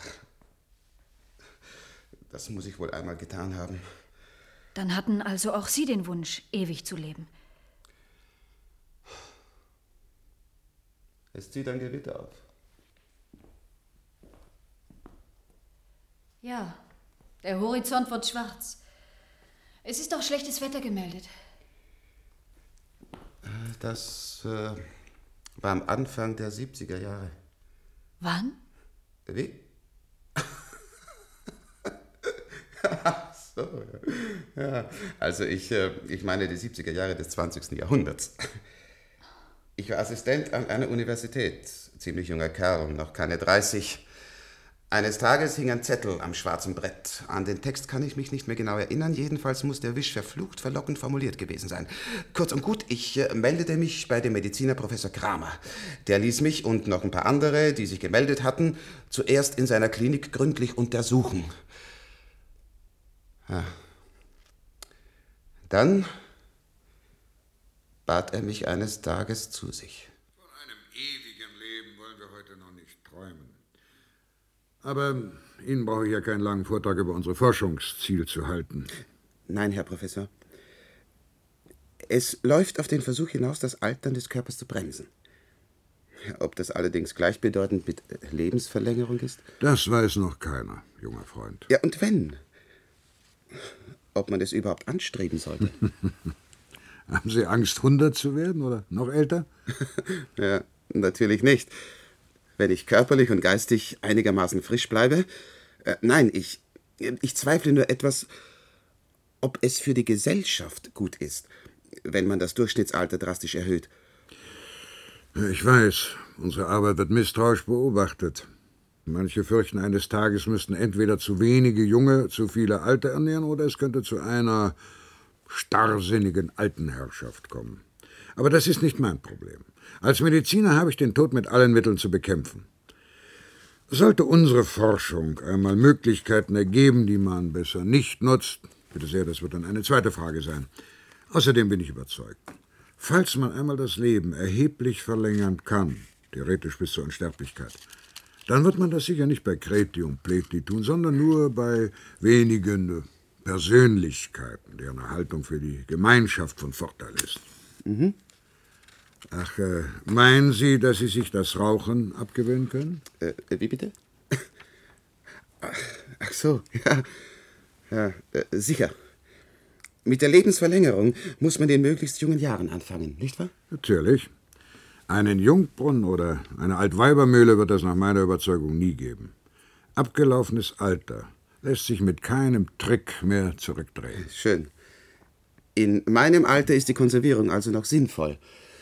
das muss ich wohl einmal getan haben. Dann hatten also auch Sie den Wunsch, ewig zu leben. Es zieht ein Gewitter auf. Ja, der Horizont wird schwarz. Es ist auch schlechtes Wetter gemeldet. Das äh, war am Anfang der siebziger Jahre. Wann? Wie? So, ja. Ja, also ich, äh, ich meine die siebziger Jahre des zwanzigsten Jahrhunderts. Ich war Assistent an einer Universität, ziemlich junger Kerl, noch keine dreißig. Eines Tages hing ein Zettel am schwarzen Brett. An den Text kann ich mich nicht mehr genau erinnern. Jedenfalls muss der Wisch verflucht, verlockend formuliert gewesen sein. Kurz und gut, ich äh, meldete mich bei dem Mediziner Professor Kramer. Der ließ mich und noch ein paar andere, die sich gemeldet hatten, zuerst in seiner Klinik gründlich untersuchen. Ja. Dann bat er mich eines Tages zu sich. Von einem ewigen Leben wollen wir heute noch nicht träumen. Aber Ihnen brauche ich ja keinen langen Vortrag über unsere Forschungsziele zu halten. Nein, Herr Professor. Es läuft auf den Versuch hinaus, das Altern des Körpers zu bremsen. Ob das allerdings gleichbedeutend mit Lebensverlängerung ist? Das weiß noch keiner, junger Freund. Ja, und wenn? Ob man es überhaupt anstreben sollte? Haben Sie Angst, hundert zu werden oder noch älter? Ja, natürlich nicht. Wenn ich körperlich und geistig einigermaßen frisch bleibe. Äh, nein, ich, ich zweifle nur etwas, ob es für die Gesellschaft gut ist, wenn man das Durchschnittsalter drastisch erhöht. Ich weiß, unsere Arbeit wird misstrauisch beobachtet. Manche fürchten, eines Tages müssten entweder zu wenige Junge zu viele Alte ernähren oder es könnte zu einer starrsinnigen Altenherrschaft kommen. Aber das ist nicht mein Problem. Als Mediziner habe ich den Tod mit allen Mitteln zu bekämpfen. Sollte unsere Forschung einmal Möglichkeiten ergeben, die man besser nicht nutzt, bitte sehr, das wird dann eine zweite Frage sein. Außerdem bin ich überzeugt, falls man einmal das Leben erheblich verlängern kann, theoretisch bis zur Unsterblichkeit, dann wird man das sicher nicht bei Kreti und Pleti tun, sondern nur bei wenigen Persönlichkeiten, deren Erhaltung für die Gemeinschaft von Vorteil ist. Mhm. Ach, äh, meinen Sie, dass Sie sich das Rauchen abgewöhnen können? Äh, wie bitte? Ach, ach so, ja. Ja, äh, sicher. Mit der Lebensverlängerung muss man in möglichst jungen Jahren anfangen, nicht wahr? Natürlich. Einen Jungbrunnen oder eine Altweibermühle wird es nach meiner Überzeugung nie geben. Abgelaufenes Alter lässt sich mit keinem Trick mehr zurückdrehen. Schön. In meinem Alter ist die Konservierung also noch sinnvoll.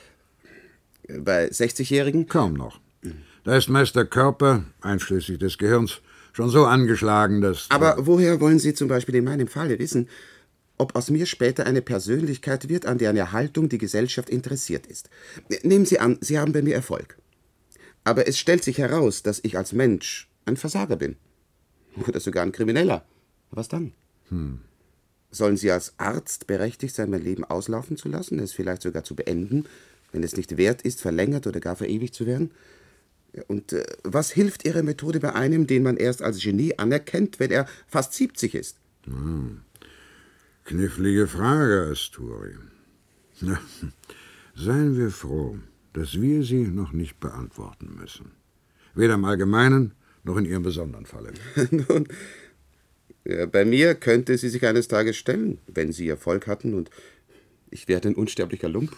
Bei sechzigjährigen? Kaum noch. Da ist meist der Körper, einschließlich des Gehirns, schon so angeschlagen, dass... Aber woher wollen Sie zum Beispiel in meinem Falle wissen, ob aus mir später eine Persönlichkeit wird, an deren Erhaltung die Gesellschaft interessiert ist? Nehmen Sie an, Sie haben bei mir Erfolg. Aber es stellt sich heraus, dass ich als Mensch ein Versager bin. Oder sogar ein Krimineller. Was dann? Hm. Sollen Sie als Arzt berechtigt sein, mein Leben auslaufen zu lassen, es vielleicht sogar zu beenden, wenn es nicht wert ist, verlängert oder gar verewigt zu werden? Und äh, was hilft Ihre Methode bei einem, den man erst als Genie anerkennt, wenn er fast siebzig ist? Hm. Knifflige Frage, Asturi. Na, seien wir froh, dass wir sie noch nicht beantworten müssen. Weder im Allgemeinen noch in Ihrem besonderen Falle. Nun, ja, bei mir könnte sie sich eines Tages stellen, wenn Sie Erfolg hatten und ich werde ein unsterblicher Lump.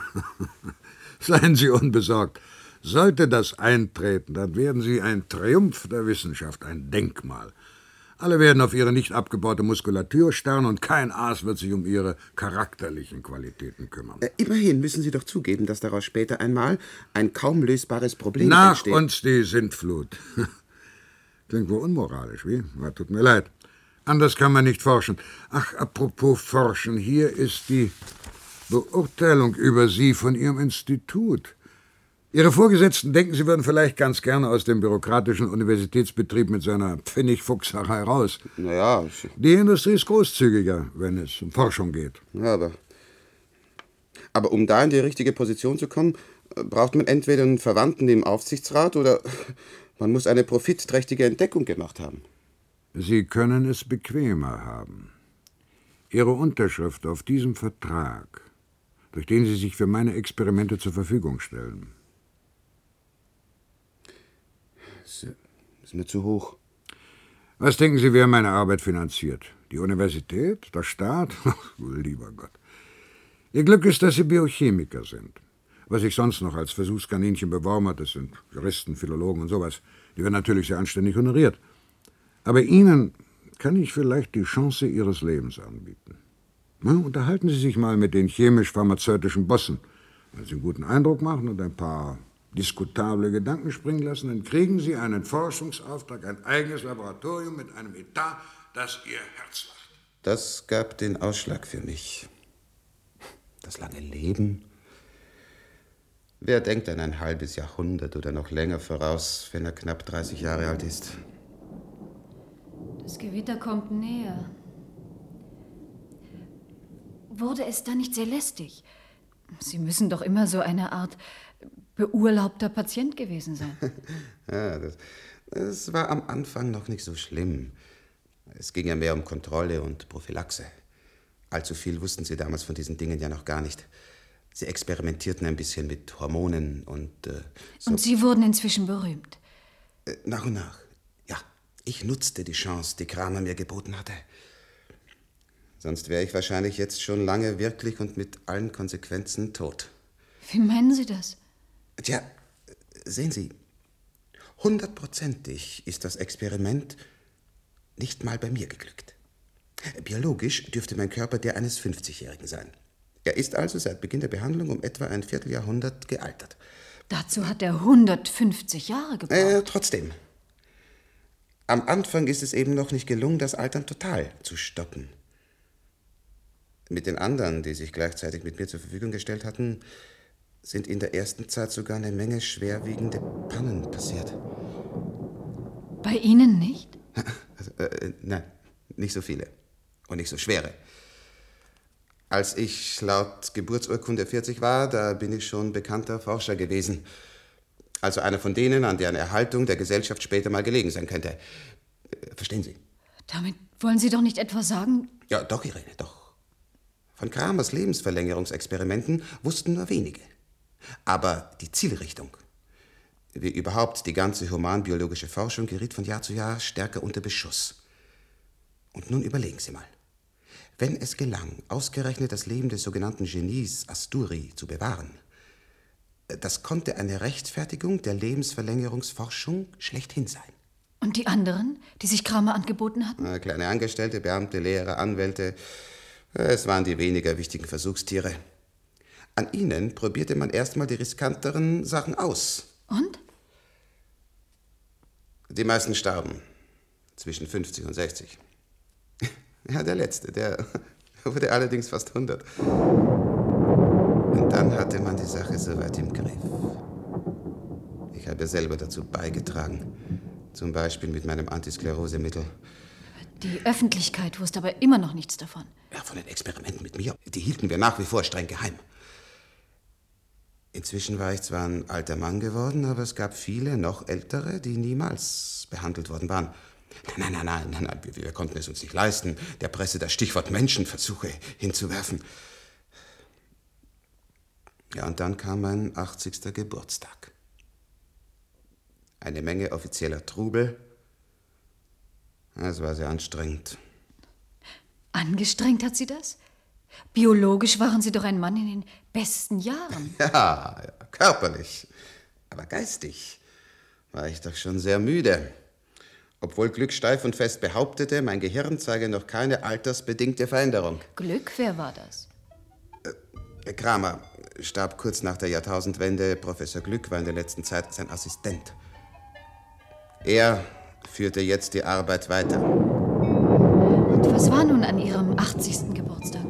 Seien Sie unbesorgt. Sollte das eintreten, dann werden Sie ein Triumph der Wissenschaft, ein Denkmal. Alle werden auf ihre nicht abgebaute Muskulatur starren und kein Aas wird sich um ihre charakterlichen Qualitäten kümmern. Äh, immerhin müssen Sie doch zugeben, dass daraus später einmal ein kaum lösbares Problem Nach entsteht. Nach uns die Sintflut. Klingt wohl unmoralisch, wie? Na, tut mir leid. Anders kann man nicht forschen. Ach, apropos forschen, hier ist die Beurteilung über Sie von Ihrem Institut. Ihre Vorgesetzten denken, Sie würden vielleicht ganz gerne aus dem bürokratischen Universitätsbetrieb mit seiner Pfennigfuchserei raus. Naja, ich... Die Industrie ist großzügiger, wenn es um Forschung geht. Ja, aber... Aber um da in die richtige Position zu kommen, braucht man entweder einen Verwandten im Aufsichtsrat oder man muss eine profitträchtige Entdeckung gemacht haben. Sie können es bequemer haben. Ihre Unterschrift auf diesem Vertrag, durch den Sie sich für meine Experimente zur Verfügung stellen. Das ist mir zu hoch. Was denken Sie, wer meine Arbeit finanziert? Die Universität? Der Staat? Ach, lieber Gott. Ihr Glück ist, dass Sie Biochemiker sind. Was ich sonst noch als Versuchskaninchen beworben habe, das sind Juristen, Philologen und sowas. Die werden natürlich sehr anständig honoriert. Aber Ihnen kann ich vielleicht die Chance Ihres Lebens anbieten. Na, unterhalten Sie sich mal mit den chemisch-pharmazeutischen Bossen. Wenn Sie einen guten Eindruck machen und ein paar diskutable Gedanken springen lassen, dann kriegen Sie einen Forschungsauftrag, ein eigenes Laboratorium mit einem Etat, das Ihr Herz lacht. Das gab den Ausschlag für mich. Das lange Leben. Wer denkt an ein halbes Jahrhundert oder noch länger voraus, wenn er knapp dreißig Jahre alt ist? Das Gewitter kommt näher. Wurde es dann nicht sehr lästig? Sie müssen doch immer so eine Art beurlaubter Patient gewesen sein. Ja, das, das war am Anfang noch nicht so schlimm. Es ging ja mehr um Kontrolle und Prophylaxe. Allzu viel wussten sie damals von diesen Dingen ja noch gar nicht. Sie experimentierten ein bisschen mit Hormonen und... Äh, so. Und Sie wurden inzwischen berühmt? Äh, nach und nach. Ja, ich nutzte die Chance, die Kramer mir geboten hatte. Sonst wäre ich wahrscheinlich jetzt schon lange wirklich und mit allen Konsequenzen tot. Wie meinen Sie das? Tja, sehen Sie, hundertprozentig ist das Experiment nicht mal bei mir geglückt. Biologisch dürfte mein Körper der eines fünfzigjährigen sein. Er ist also seit Beginn der Behandlung um etwa ein Vierteljahrhundert gealtert. Dazu hat er hundertfünfzig Jahre gebraucht. Äh, trotzdem. Am Anfang ist es eben noch nicht gelungen, das Altern total zu stoppen. Mit den anderen, die sich gleichzeitig mit mir zur Verfügung gestellt hatten, sind in der ersten Zeit sogar eine Menge schwerwiegende Pannen passiert. Bei Ihnen nicht? Also, äh, nein, nicht so viele. Und nicht so schwere. Als ich laut Geburtsurkunde vierzig war, da bin ich schon bekannter Forscher gewesen. Also einer von denen, an deren Erhaltung der Gesellschaft später mal gelegen sein könnte. Verstehen Sie? Damit wollen Sie doch nicht etwa sagen... Ja, doch, Irene, doch. Von Kramers Lebensverlängerungsexperimenten wussten nur wenige. Aber die Zielrichtung, wie überhaupt die ganze humanbiologische Forschung, geriet von Jahr zu Jahr stärker unter Beschuss. Und nun überlegen Sie mal. Wenn es gelang, ausgerechnet das Leben des sogenannten Genies Asturi zu bewahren, das konnte eine Rechtfertigung der Lebensverlängerungsforschung schlechthin sein. Und die anderen, die sich Kramer angeboten hatten? Kleine Angestellte, Beamte, Lehrer, Anwälte. Es waren die weniger wichtigen Versuchstiere. An ihnen probierte man erstmal die riskanteren Sachen aus. Und? Die meisten starben. Zwischen fünfzig und sechzig. Ja, der Letzte, der wurde allerdings fast hundert. Und dann hatte man die Sache soweit im Griff. Ich habe selber dazu beigetragen. Zum Beispiel mit meinem Antisklerosemittel. Die Öffentlichkeit wusste aber immer noch nichts davon. Ja, von den Experimenten mit mir, die hielten wir nach wie vor streng geheim. Inzwischen war ich zwar ein alter Mann geworden, aber es gab viele noch ältere, die niemals behandelt worden waren. Nein, nein, nein, nein, nein, wir, wir konnten es uns nicht leisten, der Presse das Stichwort Menschenversuche hinzuwerfen. Ja, und dann kam mein achtzigster Geburtstag. Eine Menge offizieller Trubel. Es war sehr anstrengend. Angestrengt hat Sie das? Biologisch waren Sie doch ein Mann in den besten Jahren. Ja, ja, körperlich. Aber geistig war ich doch schon sehr müde. Obwohl Glück steif und fest behauptete, mein Gehirn zeige noch keine altersbedingte Veränderung. Glück? Wer war das? Äh, Kramer starb kurz nach der Jahrtausendwende. Professor Glück war in der letzten Zeit sein Assistent. Er führte jetzt die Arbeit weiter. Und was war nun an Ihrem achtzigsten Geburtstag?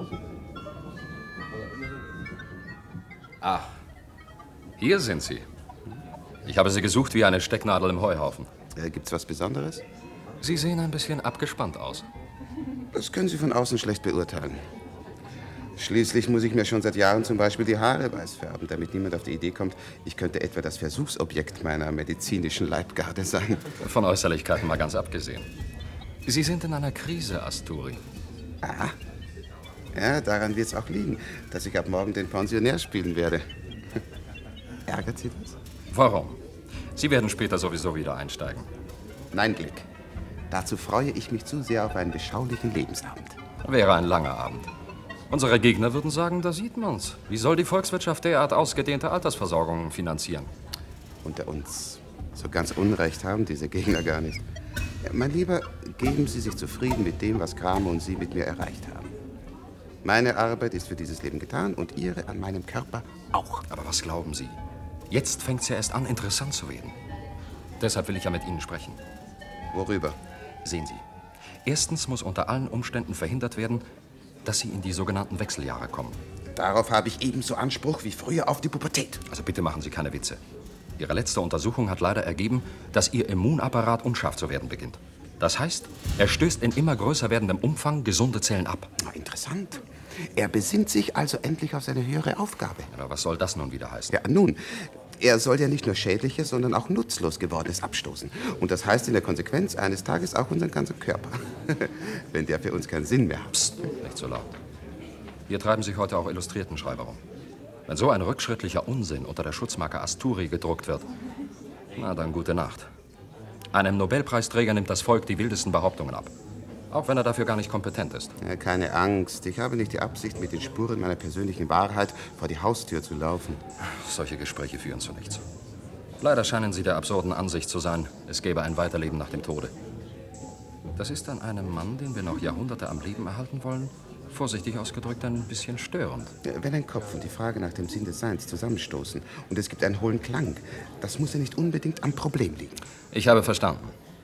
Ah, hier sind Sie. Ich habe Sie gesucht wie eine Stecknadel im Heuhaufen. Äh, gibt's was Besonderes? Sie sehen ein bisschen abgespannt aus. Das können Sie von außen schlecht beurteilen. Schließlich muss ich mir schon seit Jahren zum Beispiel die Haare weiß färben, damit niemand auf die Idee kommt, ich könnte etwa das Versuchsobjekt meiner medizinischen Leibgarde sein. Von Äußerlichkeiten mal ganz abgesehen. Sie sind in einer Krise, Asturi. Ah, ja, daran wird es auch liegen, dass ich ab morgen den Pensionär spielen werde. Ärgert Sie das? Warum? Sie werden später sowieso wieder einsteigen. Nein, Glück. Dazu freue ich mich zu sehr auf einen beschaulichen Lebensabend. Wäre ein langer Abend. Unsere Gegner würden sagen, da sieht man's. Wie soll die Volkswirtschaft derart ausgedehnte Altersversorgung finanzieren? Unter uns. So ganz Unrecht haben diese Gegner gar nicht. Mein Lieber, geben Sie sich zufrieden mit dem, was Kramer und Sie mit mir erreicht haben. Meine Arbeit ist für dieses Leben getan und Ihre an meinem Körper auch. Aber was glauben Sie? Jetzt fängt's ja erst an, interessant zu werden. Deshalb will ich ja mit Ihnen sprechen. Worüber? Sehen Sie, erstens muss unter allen Umständen verhindert werden, dass Sie in die sogenannten Wechseljahre kommen. Darauf habe ich ebenso Anspruch wie früher auf die Pubertät. Also bitte machen Sie keine Witze. Ihre letzte Untersuchung hat leider ergeben, dass Ihr Immunapparat unscharf zu werden beginnt. Das heißt, er stößt in immer größer werdendem Umfang gesunde Zellen ab. Na, interessant. Er besinnt sich also endlich auf seine höhere Aufgabe. Aber was soll das nun wieder heißen? Ja, nun, er soll ja nicht nur Schädliches, sondern auch nutzlos Gewordenes abstoßen. Und das heißt in der Konsequenz eines Tages auch unseren ganzen Körper. Wenn der für uns keinen Sinn mehr hat. Psst, nicht so laut. Hier treiben sich heute auch Illustriertenschreiber rum. Wenn so ein rückschrittlicher Unsinn unter der Schutzmarke Asturi gedruckt wird, na dann gute Nacht. Einem Nobelpreisträger nimmt das Volk die wildesten Behauptungen ab. Auch wenn er dafür gar nicht kompetent ist. Ja, keine Angst. Ich habe nicht die Absicht, mit den Spuren meiner persönlichen Wahrheit vor die Haustür zu laufen. Solche Gespräche führen zu nichts. Leider scheinen Sie der absurden Ansicht zu sein, es gäbe ein Weiterleben nach dem Tode. Das ist an einem Mann, den wir noch Jahrhunderte am Leben erhalten wollen, vorsichtig ausgedrückt ein bisschen störend. Wenn ein Kopf und die Frage nach dem Sinn des Seins zusammenstoßen und es gibt einen hohlen Klang, das muss ja nicht unbedingt am Problem liegen. Ich habe verstanden.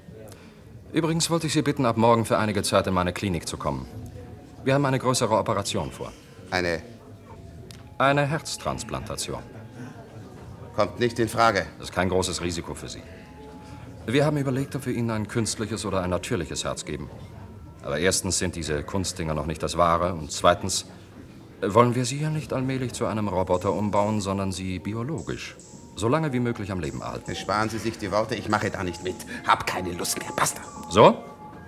Übrigens wollte ich Sie bitten, ab morgen für einige Zeit in meine Klinik zu kommen. Wir haben eine größere Operation vor. Eine? Eine Herztransplantation. Kommt nicht in Frage. Das ist kein großes Risiko für Sie. Wir haben überlegt, ob wir Ihnen ein künstliches oder ein natürliches Herz geben. Aber erstens sind diese Kunstdinger noch nicht das Wahre und zweitens wollen wir Sie ja nicht allmählich zu einem Roboter umbauen, sondern Sie biologisch, so lange wie möglich am Leben erhalten. Sparen Sie sich die Worte, ich mache da nicht mit. Hab keine Lust mehr, basta. So?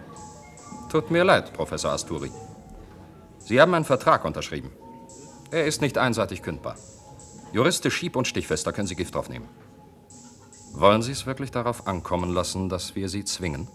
Tut mir leid, Professor Asturi. Sie haben einen Vertrag unterschrieben. Er ist nicht einseitig kündbar. Juristisch schieb- und stichfest, da können Sie Gift drauf nehmen. Wollen Sie es wirklich darauf ankommen lassen, dass wir Sie zwingen?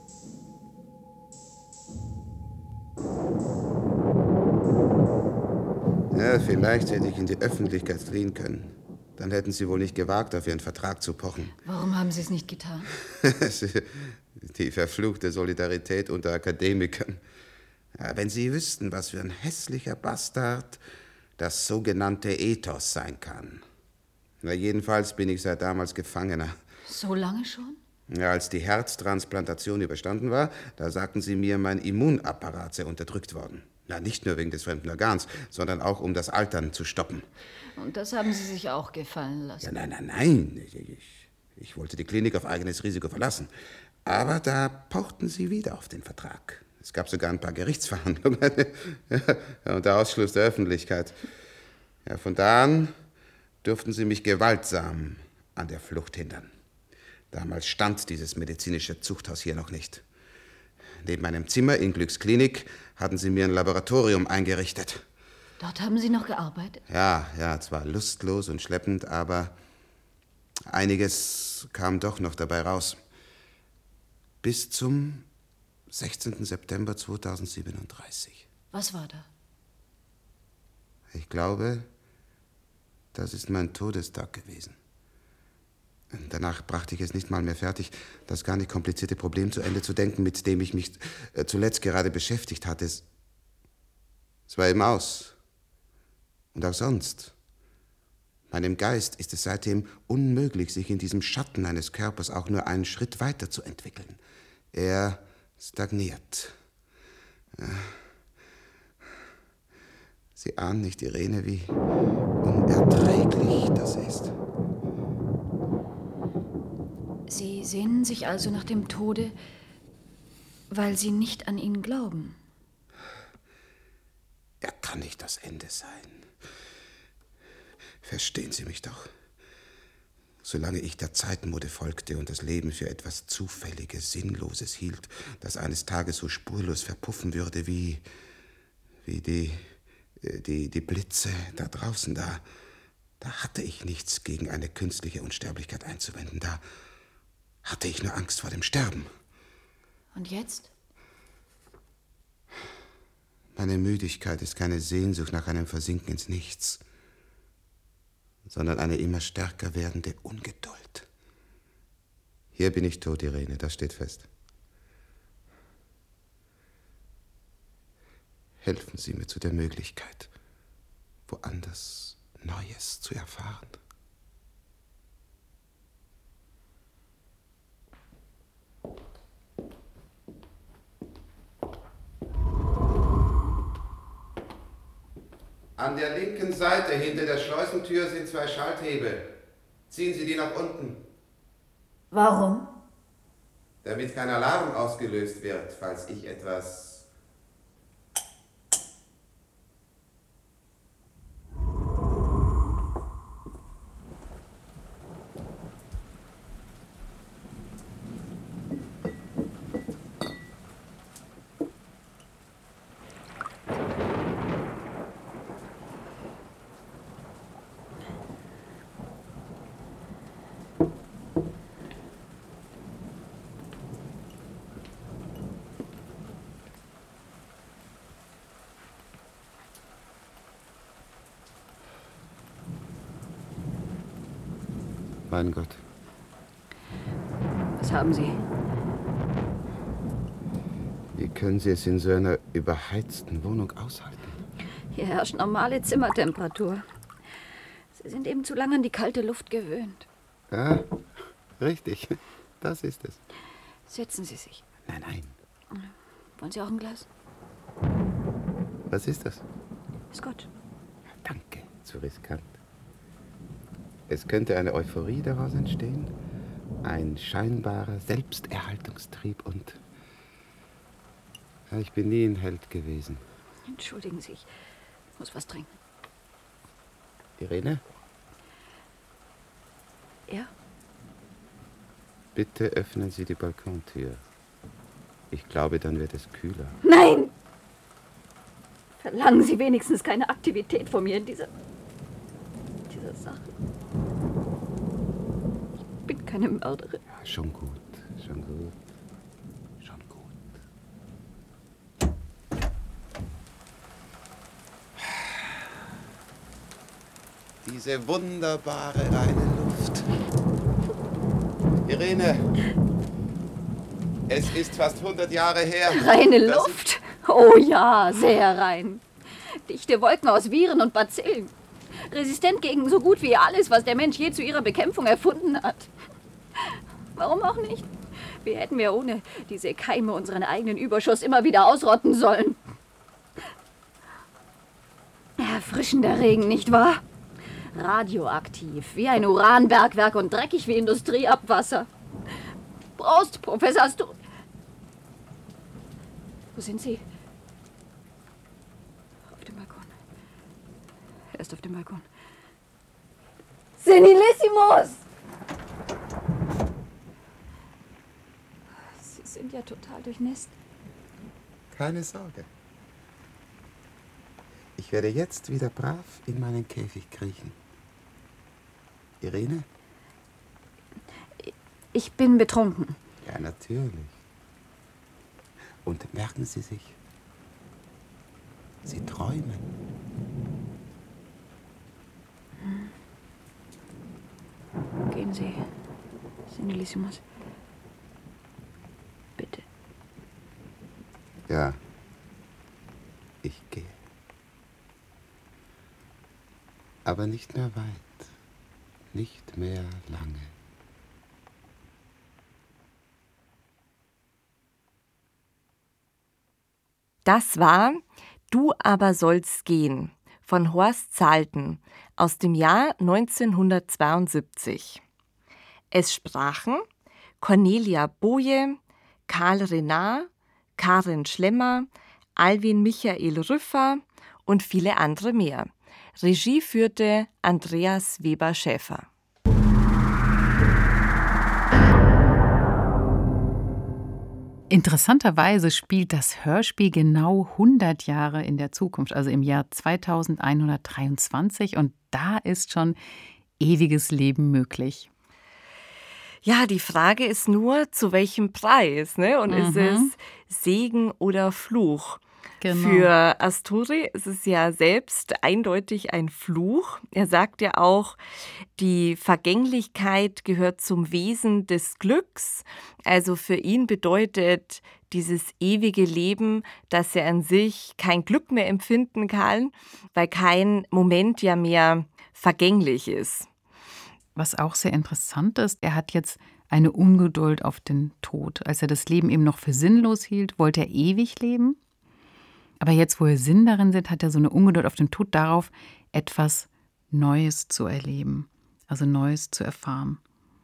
Ja, vielleicht hätte ich in die Öffentlichkeit fliehen können. Dann hätten Sie wohl nicht gewagt, auf Ihren Vertrag zu pochen. Warum haben Sie es nicht getan? Die verfluchte Solidarität unter Akademikern. Ja, wenn Sie wüssten, was für ein hässlicher Bastard das sogenannte Ethos sein kann. Na, jedenfalls bin ich seit damals Gefangener. So lange schon? Ja, als die Herztransplantation überstanden war, da sagten sie mir, mein Immunapparat sei unterdrückt worden. Na, nicht nur wegen des fremden Organs, sondern auch, um das Altern zu stoppen. Und das haben Sie sich auch gefallen lassen? Ja, nein, nein, nein. Ich, ich, ich wollte die Klinik auf eigenes Risiko verlassen. Aber da pochten sie wieder auf den Vertrag. Es gab sogar ein paar Gerichtsverhandlungen. Ja, und der Ausschluss der Öffentlichkeit. Ja, von da an durften sie mich gewaltsam an der Flucht hindern. Damals stand dieses medizinische Zuchthaus hier noch nicht. Neben meinem Zimmer in Glücks Klinik hatten sie mir ein Laboratorium eingerichtet. Dort haben Sie noch gearbeitet? Ja, ja, zwar lustlos und schleppend, aber einiges kam doch noch dabei raus. Bis zum sechzehnten September zweitausendsiebenunddreißig. Was war da? Ich glaube, das ist mein Todestag gewesen. Danach brachte ich es nicht mal mehr fertig, das gar nicht komplizierte Problem zu Ende zu denken, mit dem ich mich äh, zuletzt gerade beschäftigt hatte. Es, es war eben aus. Und auch sonst. Meinem Geist ist es seitdem unmöglich, sich in diesem Schatten eines Körpers auch nur einen Schritt weiter zu entwickeln. Er stagniert. Sie ahnen nicht, Irene, wie unerträglich das ist. Sie sehnen sich also nach dem Tode, weil Sie nicht an ihn glauben. Er kann nicht das Ende sein. Verstehen Sie mich doch. Solange ich der Zeitmode folgte und das Leben für etwas Zufälliges, Sinnloses hielt, das eines Tages so spurlos verpuffen würde wie, wie die, die, die Blitze da draußen, da, da hatte ich nichts gegen eine künstliche Unsterblichkeit einzuwenden. Da hatte ich nur Angst vor dem Sterben. Und jetzt? Meine Müdigkeit ist keine Sehnsucht nach einem Versinken ins Nichts, sondern eine immer stärker werdende Ungeduld. Hier bin ich tot, Irene, das steht fest. Helfen Sie mir zu der Möglichkeit, woanders Neues zu erfahren. An der linken Seite hinter der Schleusentür sind zwei Schalthebel. Ziehen Sie die nach unten. Warum? Damit kein Alarm ausgelöst wird, falls ich etwas... Mein Gott. Was haben Sie? Wie können Sie es in so einer überheizten Wohnung aushalten? Hier herrscht normale Zimmertemperatur. Sie sind eben zu lange an die kalte Luft gewöhnt. Ja, richtig. Das ist es. Setzen Sie sich. Nein, nein. Wollen Sie auch ein Glas? Was ist das? Scotch. Danke, zu riskant. Es könnte eine Euphorie daraus entstehen, ein scheinbarer Selbsterhaltungstrieb und... Ja, ich bin nie ein Held gewesen. Entschuldigen Sie, ich muss was trinken. Irene? Ja? Bitte öffnen Sie die Balkontür. Ich glaube, dann wird es kühler. Nein! Verlangen Sie wenigstens keine Aktivität von mir in dieser... dieser Sache. Ich bin keine Mörderin. Ja, schon gut, schon gut. Schon gut. Diese wunderbare reine Luft. Irene, es ist fast hundert Jahre her. Reine Luft? Oh ja, sehr rein. Dichte Wolken aus Viren und Bazillen. Resistent gegen so gut wie alles, was der Mensch je zu ihrer Bekämpfung erfunden hat. Warum auch nicht? Wie hätten wir ohne diese Keime unseren eigenen Überschuss immer wieder ausrotten sollen? Erfrischender Regen, nicht wahr? Radioaktiv, wie ein Uranbergwerk und dreckig wie Industrieabwasser. Prost, Professor Stu... Wo sind Sie? Auf dem Balkon. Er ist auf dem Balkon. Senilissimos! Sie sind ja total durchnässt. Keine Sorge. Ich werde jetzt wieder brav in meinen Käfig kriechen. Irene? Ich bin betrunken. Ja, natürlich. Und merken Sie sich, Sie träumen. Gehen Sie. Señorísimas. Bitte. Ja, ich gehe. Aber nicht mehr weit, nicht mehr lange. Das war »Du aber sollst gehen« von Horst Salten aus dem Jahr neunzehnhundertzweiundsiebzig. Es sprachen Cornelia Boje, Karl Renard, Karin Schlemmer, Alwin Michael Rüffer und viele andere mehr. Regie führte Andreas Weber-Schäfer. Interessanterweise spielt das Hörspiel genau hundert Jahre in der Zukunft, also im Jahr zweitausendeinhundertdreiundzwanzig. Und da ist schon ewiges Leben möglich. Ja, die Frage ist nur, zu welchem Preis, ne? Und Mhm. ist es Segen oder Fluch? Genau. Für Asturi ist es ja selbst eindeutig ein Fluch. Er sagt ja auch, die Vergänglichkeit gehört zum Wesen des Glücks. Also für ihn bedeutet dieses ewige Leben, dass er an sich kein Glück mehr empfinden kann, weil kein Moment ja mehr vergänglich ist. Was auch sehr interessant ist, er hat jetzt eine Ungeduld auf den Tod. Als er das Leben eben noch für sinnlos hielt, wollte er ewig leben. Aber jetzt, wo er Sinn darin sieht, hat er so eine Ungeduld auf den Tod darauf, etwas Neues zu erleben, also Neues zu erfahren.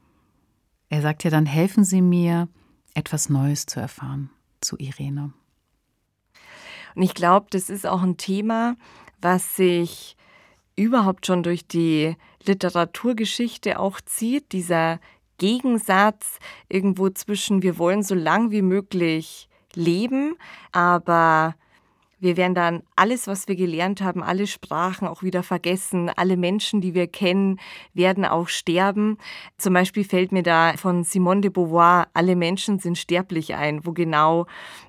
Er sagt ja dann, helfen Sie mir, etwas Neues zu erfahren, zu Irene. Und ich glaube, das ist auch ein Thema, was sich überhaupt schon durch die Literaturgeschichte auch zieht, dieser Gegensatz irgendwo zwischen, wir wollen so lang wie möglich leben, aber wir werden dann alles, was wir gelernt haben, alle Sprachen auch wieder vergessen. Alle Menschen, die wir kennen, werden auch sterben. Zum Beispiel fällt mir da von Simone de Beauvoir alle Menschen sind sterblich ein, wo genau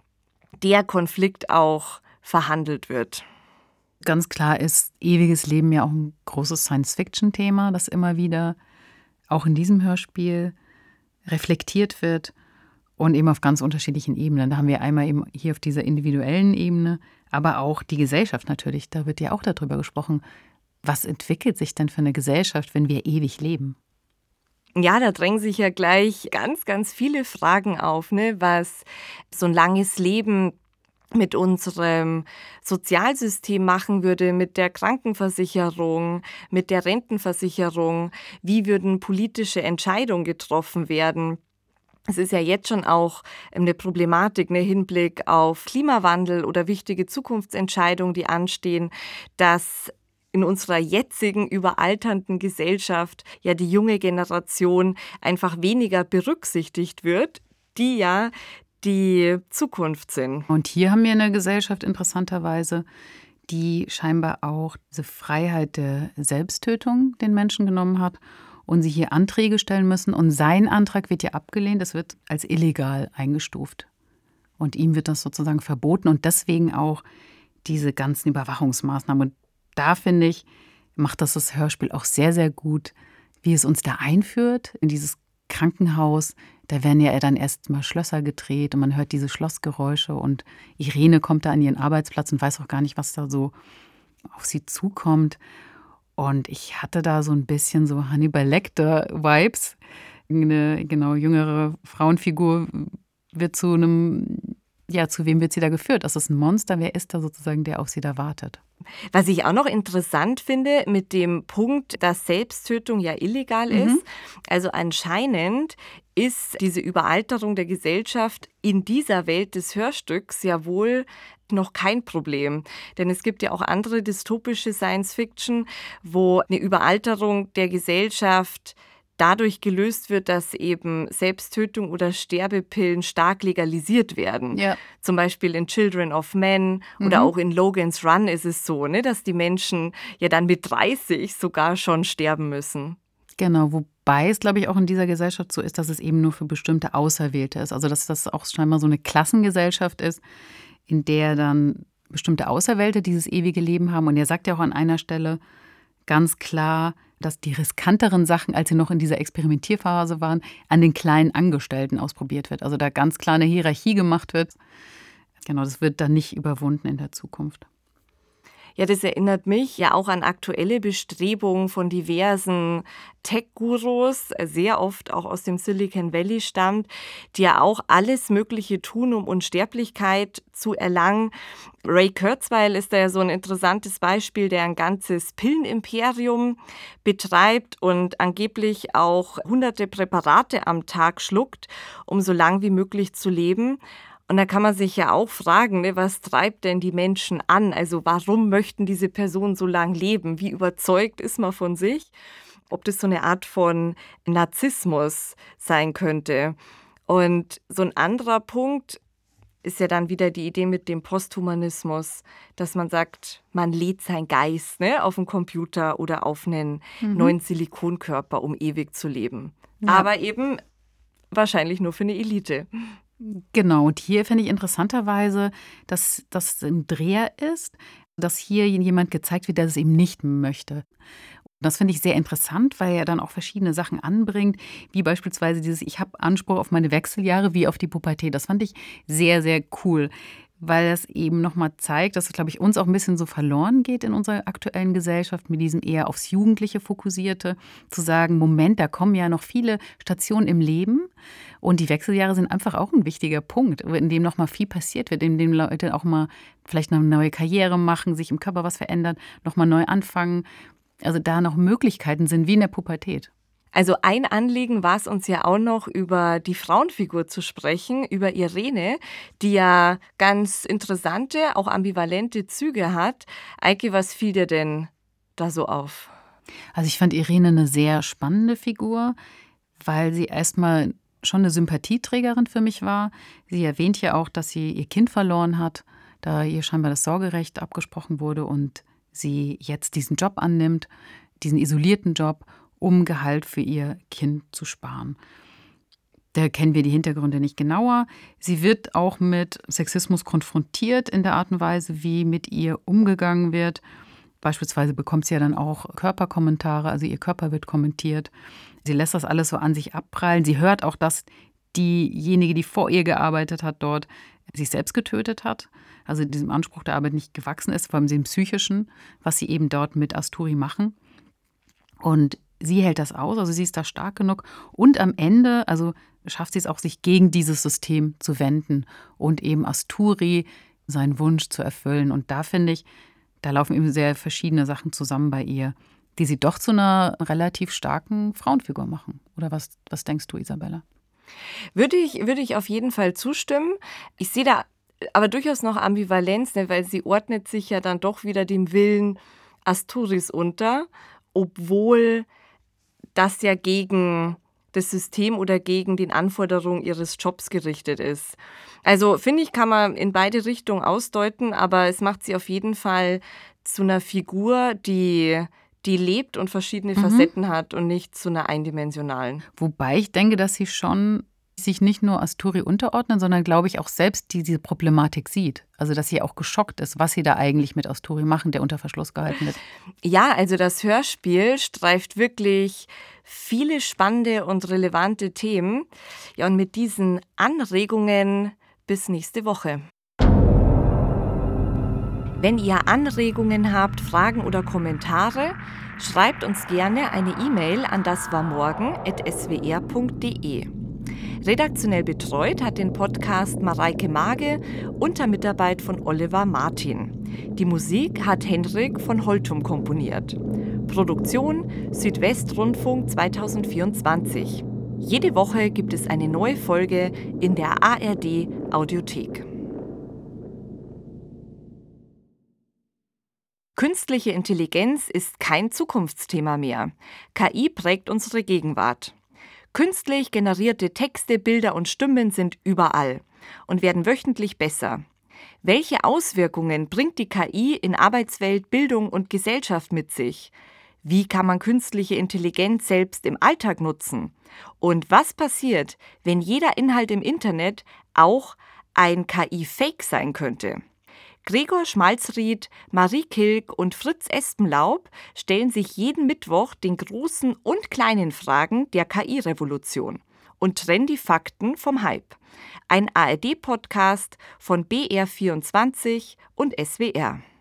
der Konflikt auch verhandelt wird. Ganz klar ist ewiges Leben ja auch ein großes Science-Fiction-Thema, das immer wieder auch in diesem Hörspiel reflektiert wird. Und eben auf ganz unterschiedlichen Ebenen. Da haben wir einmal eben hier auf dieser individuellen Ebene, aber auch die Gesellschaft natürlich. Da wird ja auch darüber gesprochen, was entwickelt sich denn für eine Gesellschaft, wenn wir ewig leben? Ja, da drängen sich ja gleich ganz, ganz viele Fragen auf, ne? Was so ein langes Leben mit unserem Sozialsystem machen würde, mit der Krankenversicherung, mit der Rentenversicherung. Wie würden politische Entscheidungen getroffen werden? Es ist ja jetzt schon auch eine Problematik, ne, Hinblick auf Klimawandel oder wichtige Zukunftsentscheidungen, die anstehen, dass in unserer jetzigen überalternden Gesellschaft ja die junge Generation einfach weniger berücksichtigt wird, die ja die Zukunft sind. Und hier haben wir eine Gesellschaft interessanterweise, die scheinbar auch diese Freiheit der Selbsttötung den Menschen genommen hat und sie hier Anträge stellen müssen. Und sein Antrag wird ja abgelehnt, es wird als illegal eingestuft. Und ihm wird das sozusagen verboten und deswegen auch diese ganzen Überwachungsmaßnahmen. Und da, finde ich, macht das das Hörspiel auch sehr, sehr gut, wie es uns da einführt in dieses Krankenhaus. Da werden ja dann erst mal Schlösser gedreht und man hört diese Schlossgeräusche und Irene kommt da an ihren Arbeitsplatz und weiß auch gar nicht, was da so auf sie zukommt. Und ich hatte da so ein bisschen so Hannibal Lecter-Vibes. Eine genau jüngere Frauenfigur wird zu einem, ja, zu wem wird sie da geführt? Das ist ein Monster. Wer ist da sozusagen, der auf sie da wartet? Was ich auch noch interessant finde mit dem Punkt, dass Selbsttötung ja illegal ist. Mhm. Also anscheinend ist diese Überalterung der Gesellschaft in dieser Welt des Hörstücks ja wohl noch kein Problem. Denn es gibt ja auch andere dystopische Science-Fiction, wo eine Überalterung der Gesellschaft dadurch gelöst wird, dass eben Selbsttötung oder Sterbepillen stark legalisiert werden. Ja. Zum Beispiel in Children of Men oder Mhm. auch in Logan's Run ist es so, ne, dass die Menschen ja dann mit dreißig sogar schon sterben müssen. Genau, wobei es, glaube ich, auch in dieser Gesellschaft so ist, dass es eben nur für bestimmte Auserwählte ist. Also dass das auch scheinbar so eine Klassengesellschaft ist, in der dann bestimmte Auserwählte dieses ewige Leben haben. Und er sagt ja auch an einer Stelle ganz klar, dass die riskanteren Sachen, als sie noch in dieser Experimentierphase waren, an den kleinen Angestellten ausprobiert wird. Also da ganz klar eine Hierarchie gemacht wird. Genau, das wird dann nicht überwunden in der Zukunft. Ja, das erinnert mich ja auch an aktuelle Bestrebungen von diversen Tech-Gurus, sehr oft auch aus dem Silicon Valley stammt, die ja auch alles Mögliche tun, um Unsterblichkeit zu erlangen. Ray Kurzweil ist da ja so ein interessantes Beispiel, der ein ganzes Pillenimperium betreibt und angeblich auch hunderte Präparate am Tag schluckt, um so lang wie möglich zu leben. Und da kann man sich ja auch fragen, ne, was treibt denn die Menschen an? Also warum möchten diese Personen so lang leben? Wie überzeugt ist man von sich? Ob das so eine Art von Narzissmus sein könnte. Und so ein anderer Punkt ist ja dann wieder die Idee mit dem Posthumanismus, dass man sagt, man lädt seinen Geist, ne, auf einen Computer oder auf einen mhm. neuen Silikonkörper, um ewig zu leben. Ja. Aber eben wahrscheinlich nur für eine Elite. Genau, und hier finde ich interessanterweise, dass das ein Dreher ist, dass hier jemand gezeigt wird, der es eben nicht möchte. Das finde ich sehr interessant, weil er dann auch verschiedene Sachen anbringt, wie beispielsweise dieses, ich habe Anspruch auf meine Wechseljahre wie auf die Pubertät. Das fand ich sehr, sehr cool, weil das eben nochmal zeigt, dass es, glaube ich, uns auch ein bisschen so verloren geht in unserer aktuellen Gesellschaft, mit diesem eher aufs Jugendliche fokussierte, zu sagen, Moment, da kommen ja noch viele Stationen im Leben und die Wechseljahre sind einfach auch ein wichtiger Punkt, in dem nochmal viel passiert wird, in dem Leute auch mal vielleicht eine neue Karriere machen, sich im Körper was verändern, nochmal neu anfangen. Also da noch Möglichkeiten sind, wie in der Pubertät. Also ein Anliegen war es uns ja auch noch, über die Frauenfigur zu sprechen, über Irene, die ja ganz interessante, auch ambivalente Züge hat. Eike, was fiel dir denn da so auf? Also ich fand Irene eine sehr spannende Figur, weil sie erstmal schon eine Sympathieträgerin für mich war. Sie erwähnt ja auch, dass sie ihr Kind verloren hat, da ihr scheinbar das Sorgerecht abgesprochen wurde und sie jetzt diesen Job annimmt, diesen isolierten Job, um Gehalt für ihr Kind zu sparen. Da kennen wir die Hintergründe nicht genauer. Sie wird auch mit Sexismus konfrontiert in der Art und Weise, wie mit ihr umgegangen wird. Beispielsweise bekommt sie ja dann auch Körperkommentare, also ihr Körper wird kommentiert. Sie lässt das alles so an sich abprallen. Sie hört auch, dass diejenige, die vor ihr gearbeitet hat, dort sich selbst getötet hat. Also diesem Anspruch der Arbeit nicht gewachsen ist, vor allem dem psychischen, was sie eben dort mit Asturi machen. Und sie hält das aus, also sie ist da stark genug. Und am Ende, also schafft sie es auch, sich gegen dieses System zu wenden und eben Asturi seinen Wunsch zu erfüllen. Und da finde ich, da laufen eben sehr verschiedene Sachen zusammen bei ihr, die sie doch zu einer relativ starken Frauenfigur machen. Oder was, was denkst du, Isabella? Würde ich, würde ich auf jeden Fall zustimmen. Ich sehe da aber durchaus noch Ambivalenz, ne, weil sie ordnet sich ja dann doch wieder dem Willen Asturis unter, obwohl das ja gegen das System oder gegen den Anforderungen ihres Jobs gerichtet ist. Also finde ich, kann man in beide Richtungen ausdeuten, aber es macht sie auf jeden Fall zu einer Figur, die, die lebt und verschiedene mhm. Facetten hat und nicht zu einer eindimensionalen. Wobei ich denke, dass sie schon sich nicht nur Asturi unterordnen, sondern, glaube ich, auch selbst die, diese Problematik sieht. Also, dass sie auch geschockt ist, was sie da eigentlich mit Asturi machen, der unter Verschluss gehalten wird. Ja, also das Hörspiel streift wirklich viele spannende und relevante Themen. Ja, und mit diesen Anregungen bis nächste Woche. Wenn ihr Anregungen habt, Fragen oder Kommentare, schreibt uns gerne eine E-Mail an daswarmorgen at s w r punkt d e. Redaktionell betreut hat den Podcast Mareike Mage unter Mitarbeit von Oliver Martin. Die Musik hat Henrik von Holtum komponiert. Produktion Südwestrundfunk zwanzig vierundzwanzig. Jede Woche gibt es eine neue Folge in der A R D Audiothek. Künstliche Intelligenz ist kein Zukunftsthema mehr. K I prägt unsere Gegenwart. Künstlich generierte Texte, Bilder und Stimmen sind überall und werden wöchentlich besser. Welche Auswirkungen bringt die K I in Arbeitswelt, Bildung und Gesellschaft mit sich? Wie kann man künstliche Intelligenz selbst im Alltag nutzen? Und was passiert, wenn jeder Inhalt im Internet auch ein K I-Fake sein könnte? Gregor Schmalzried, Marie Kilk und Fritz Espenlaub stellen sich jeden Mittwoch den großen und kleinen Fragen der K I-Revolution und trennen die Fakten vom Hype. Ein A R D-Podcast von B R vierundzwanzig und S W R.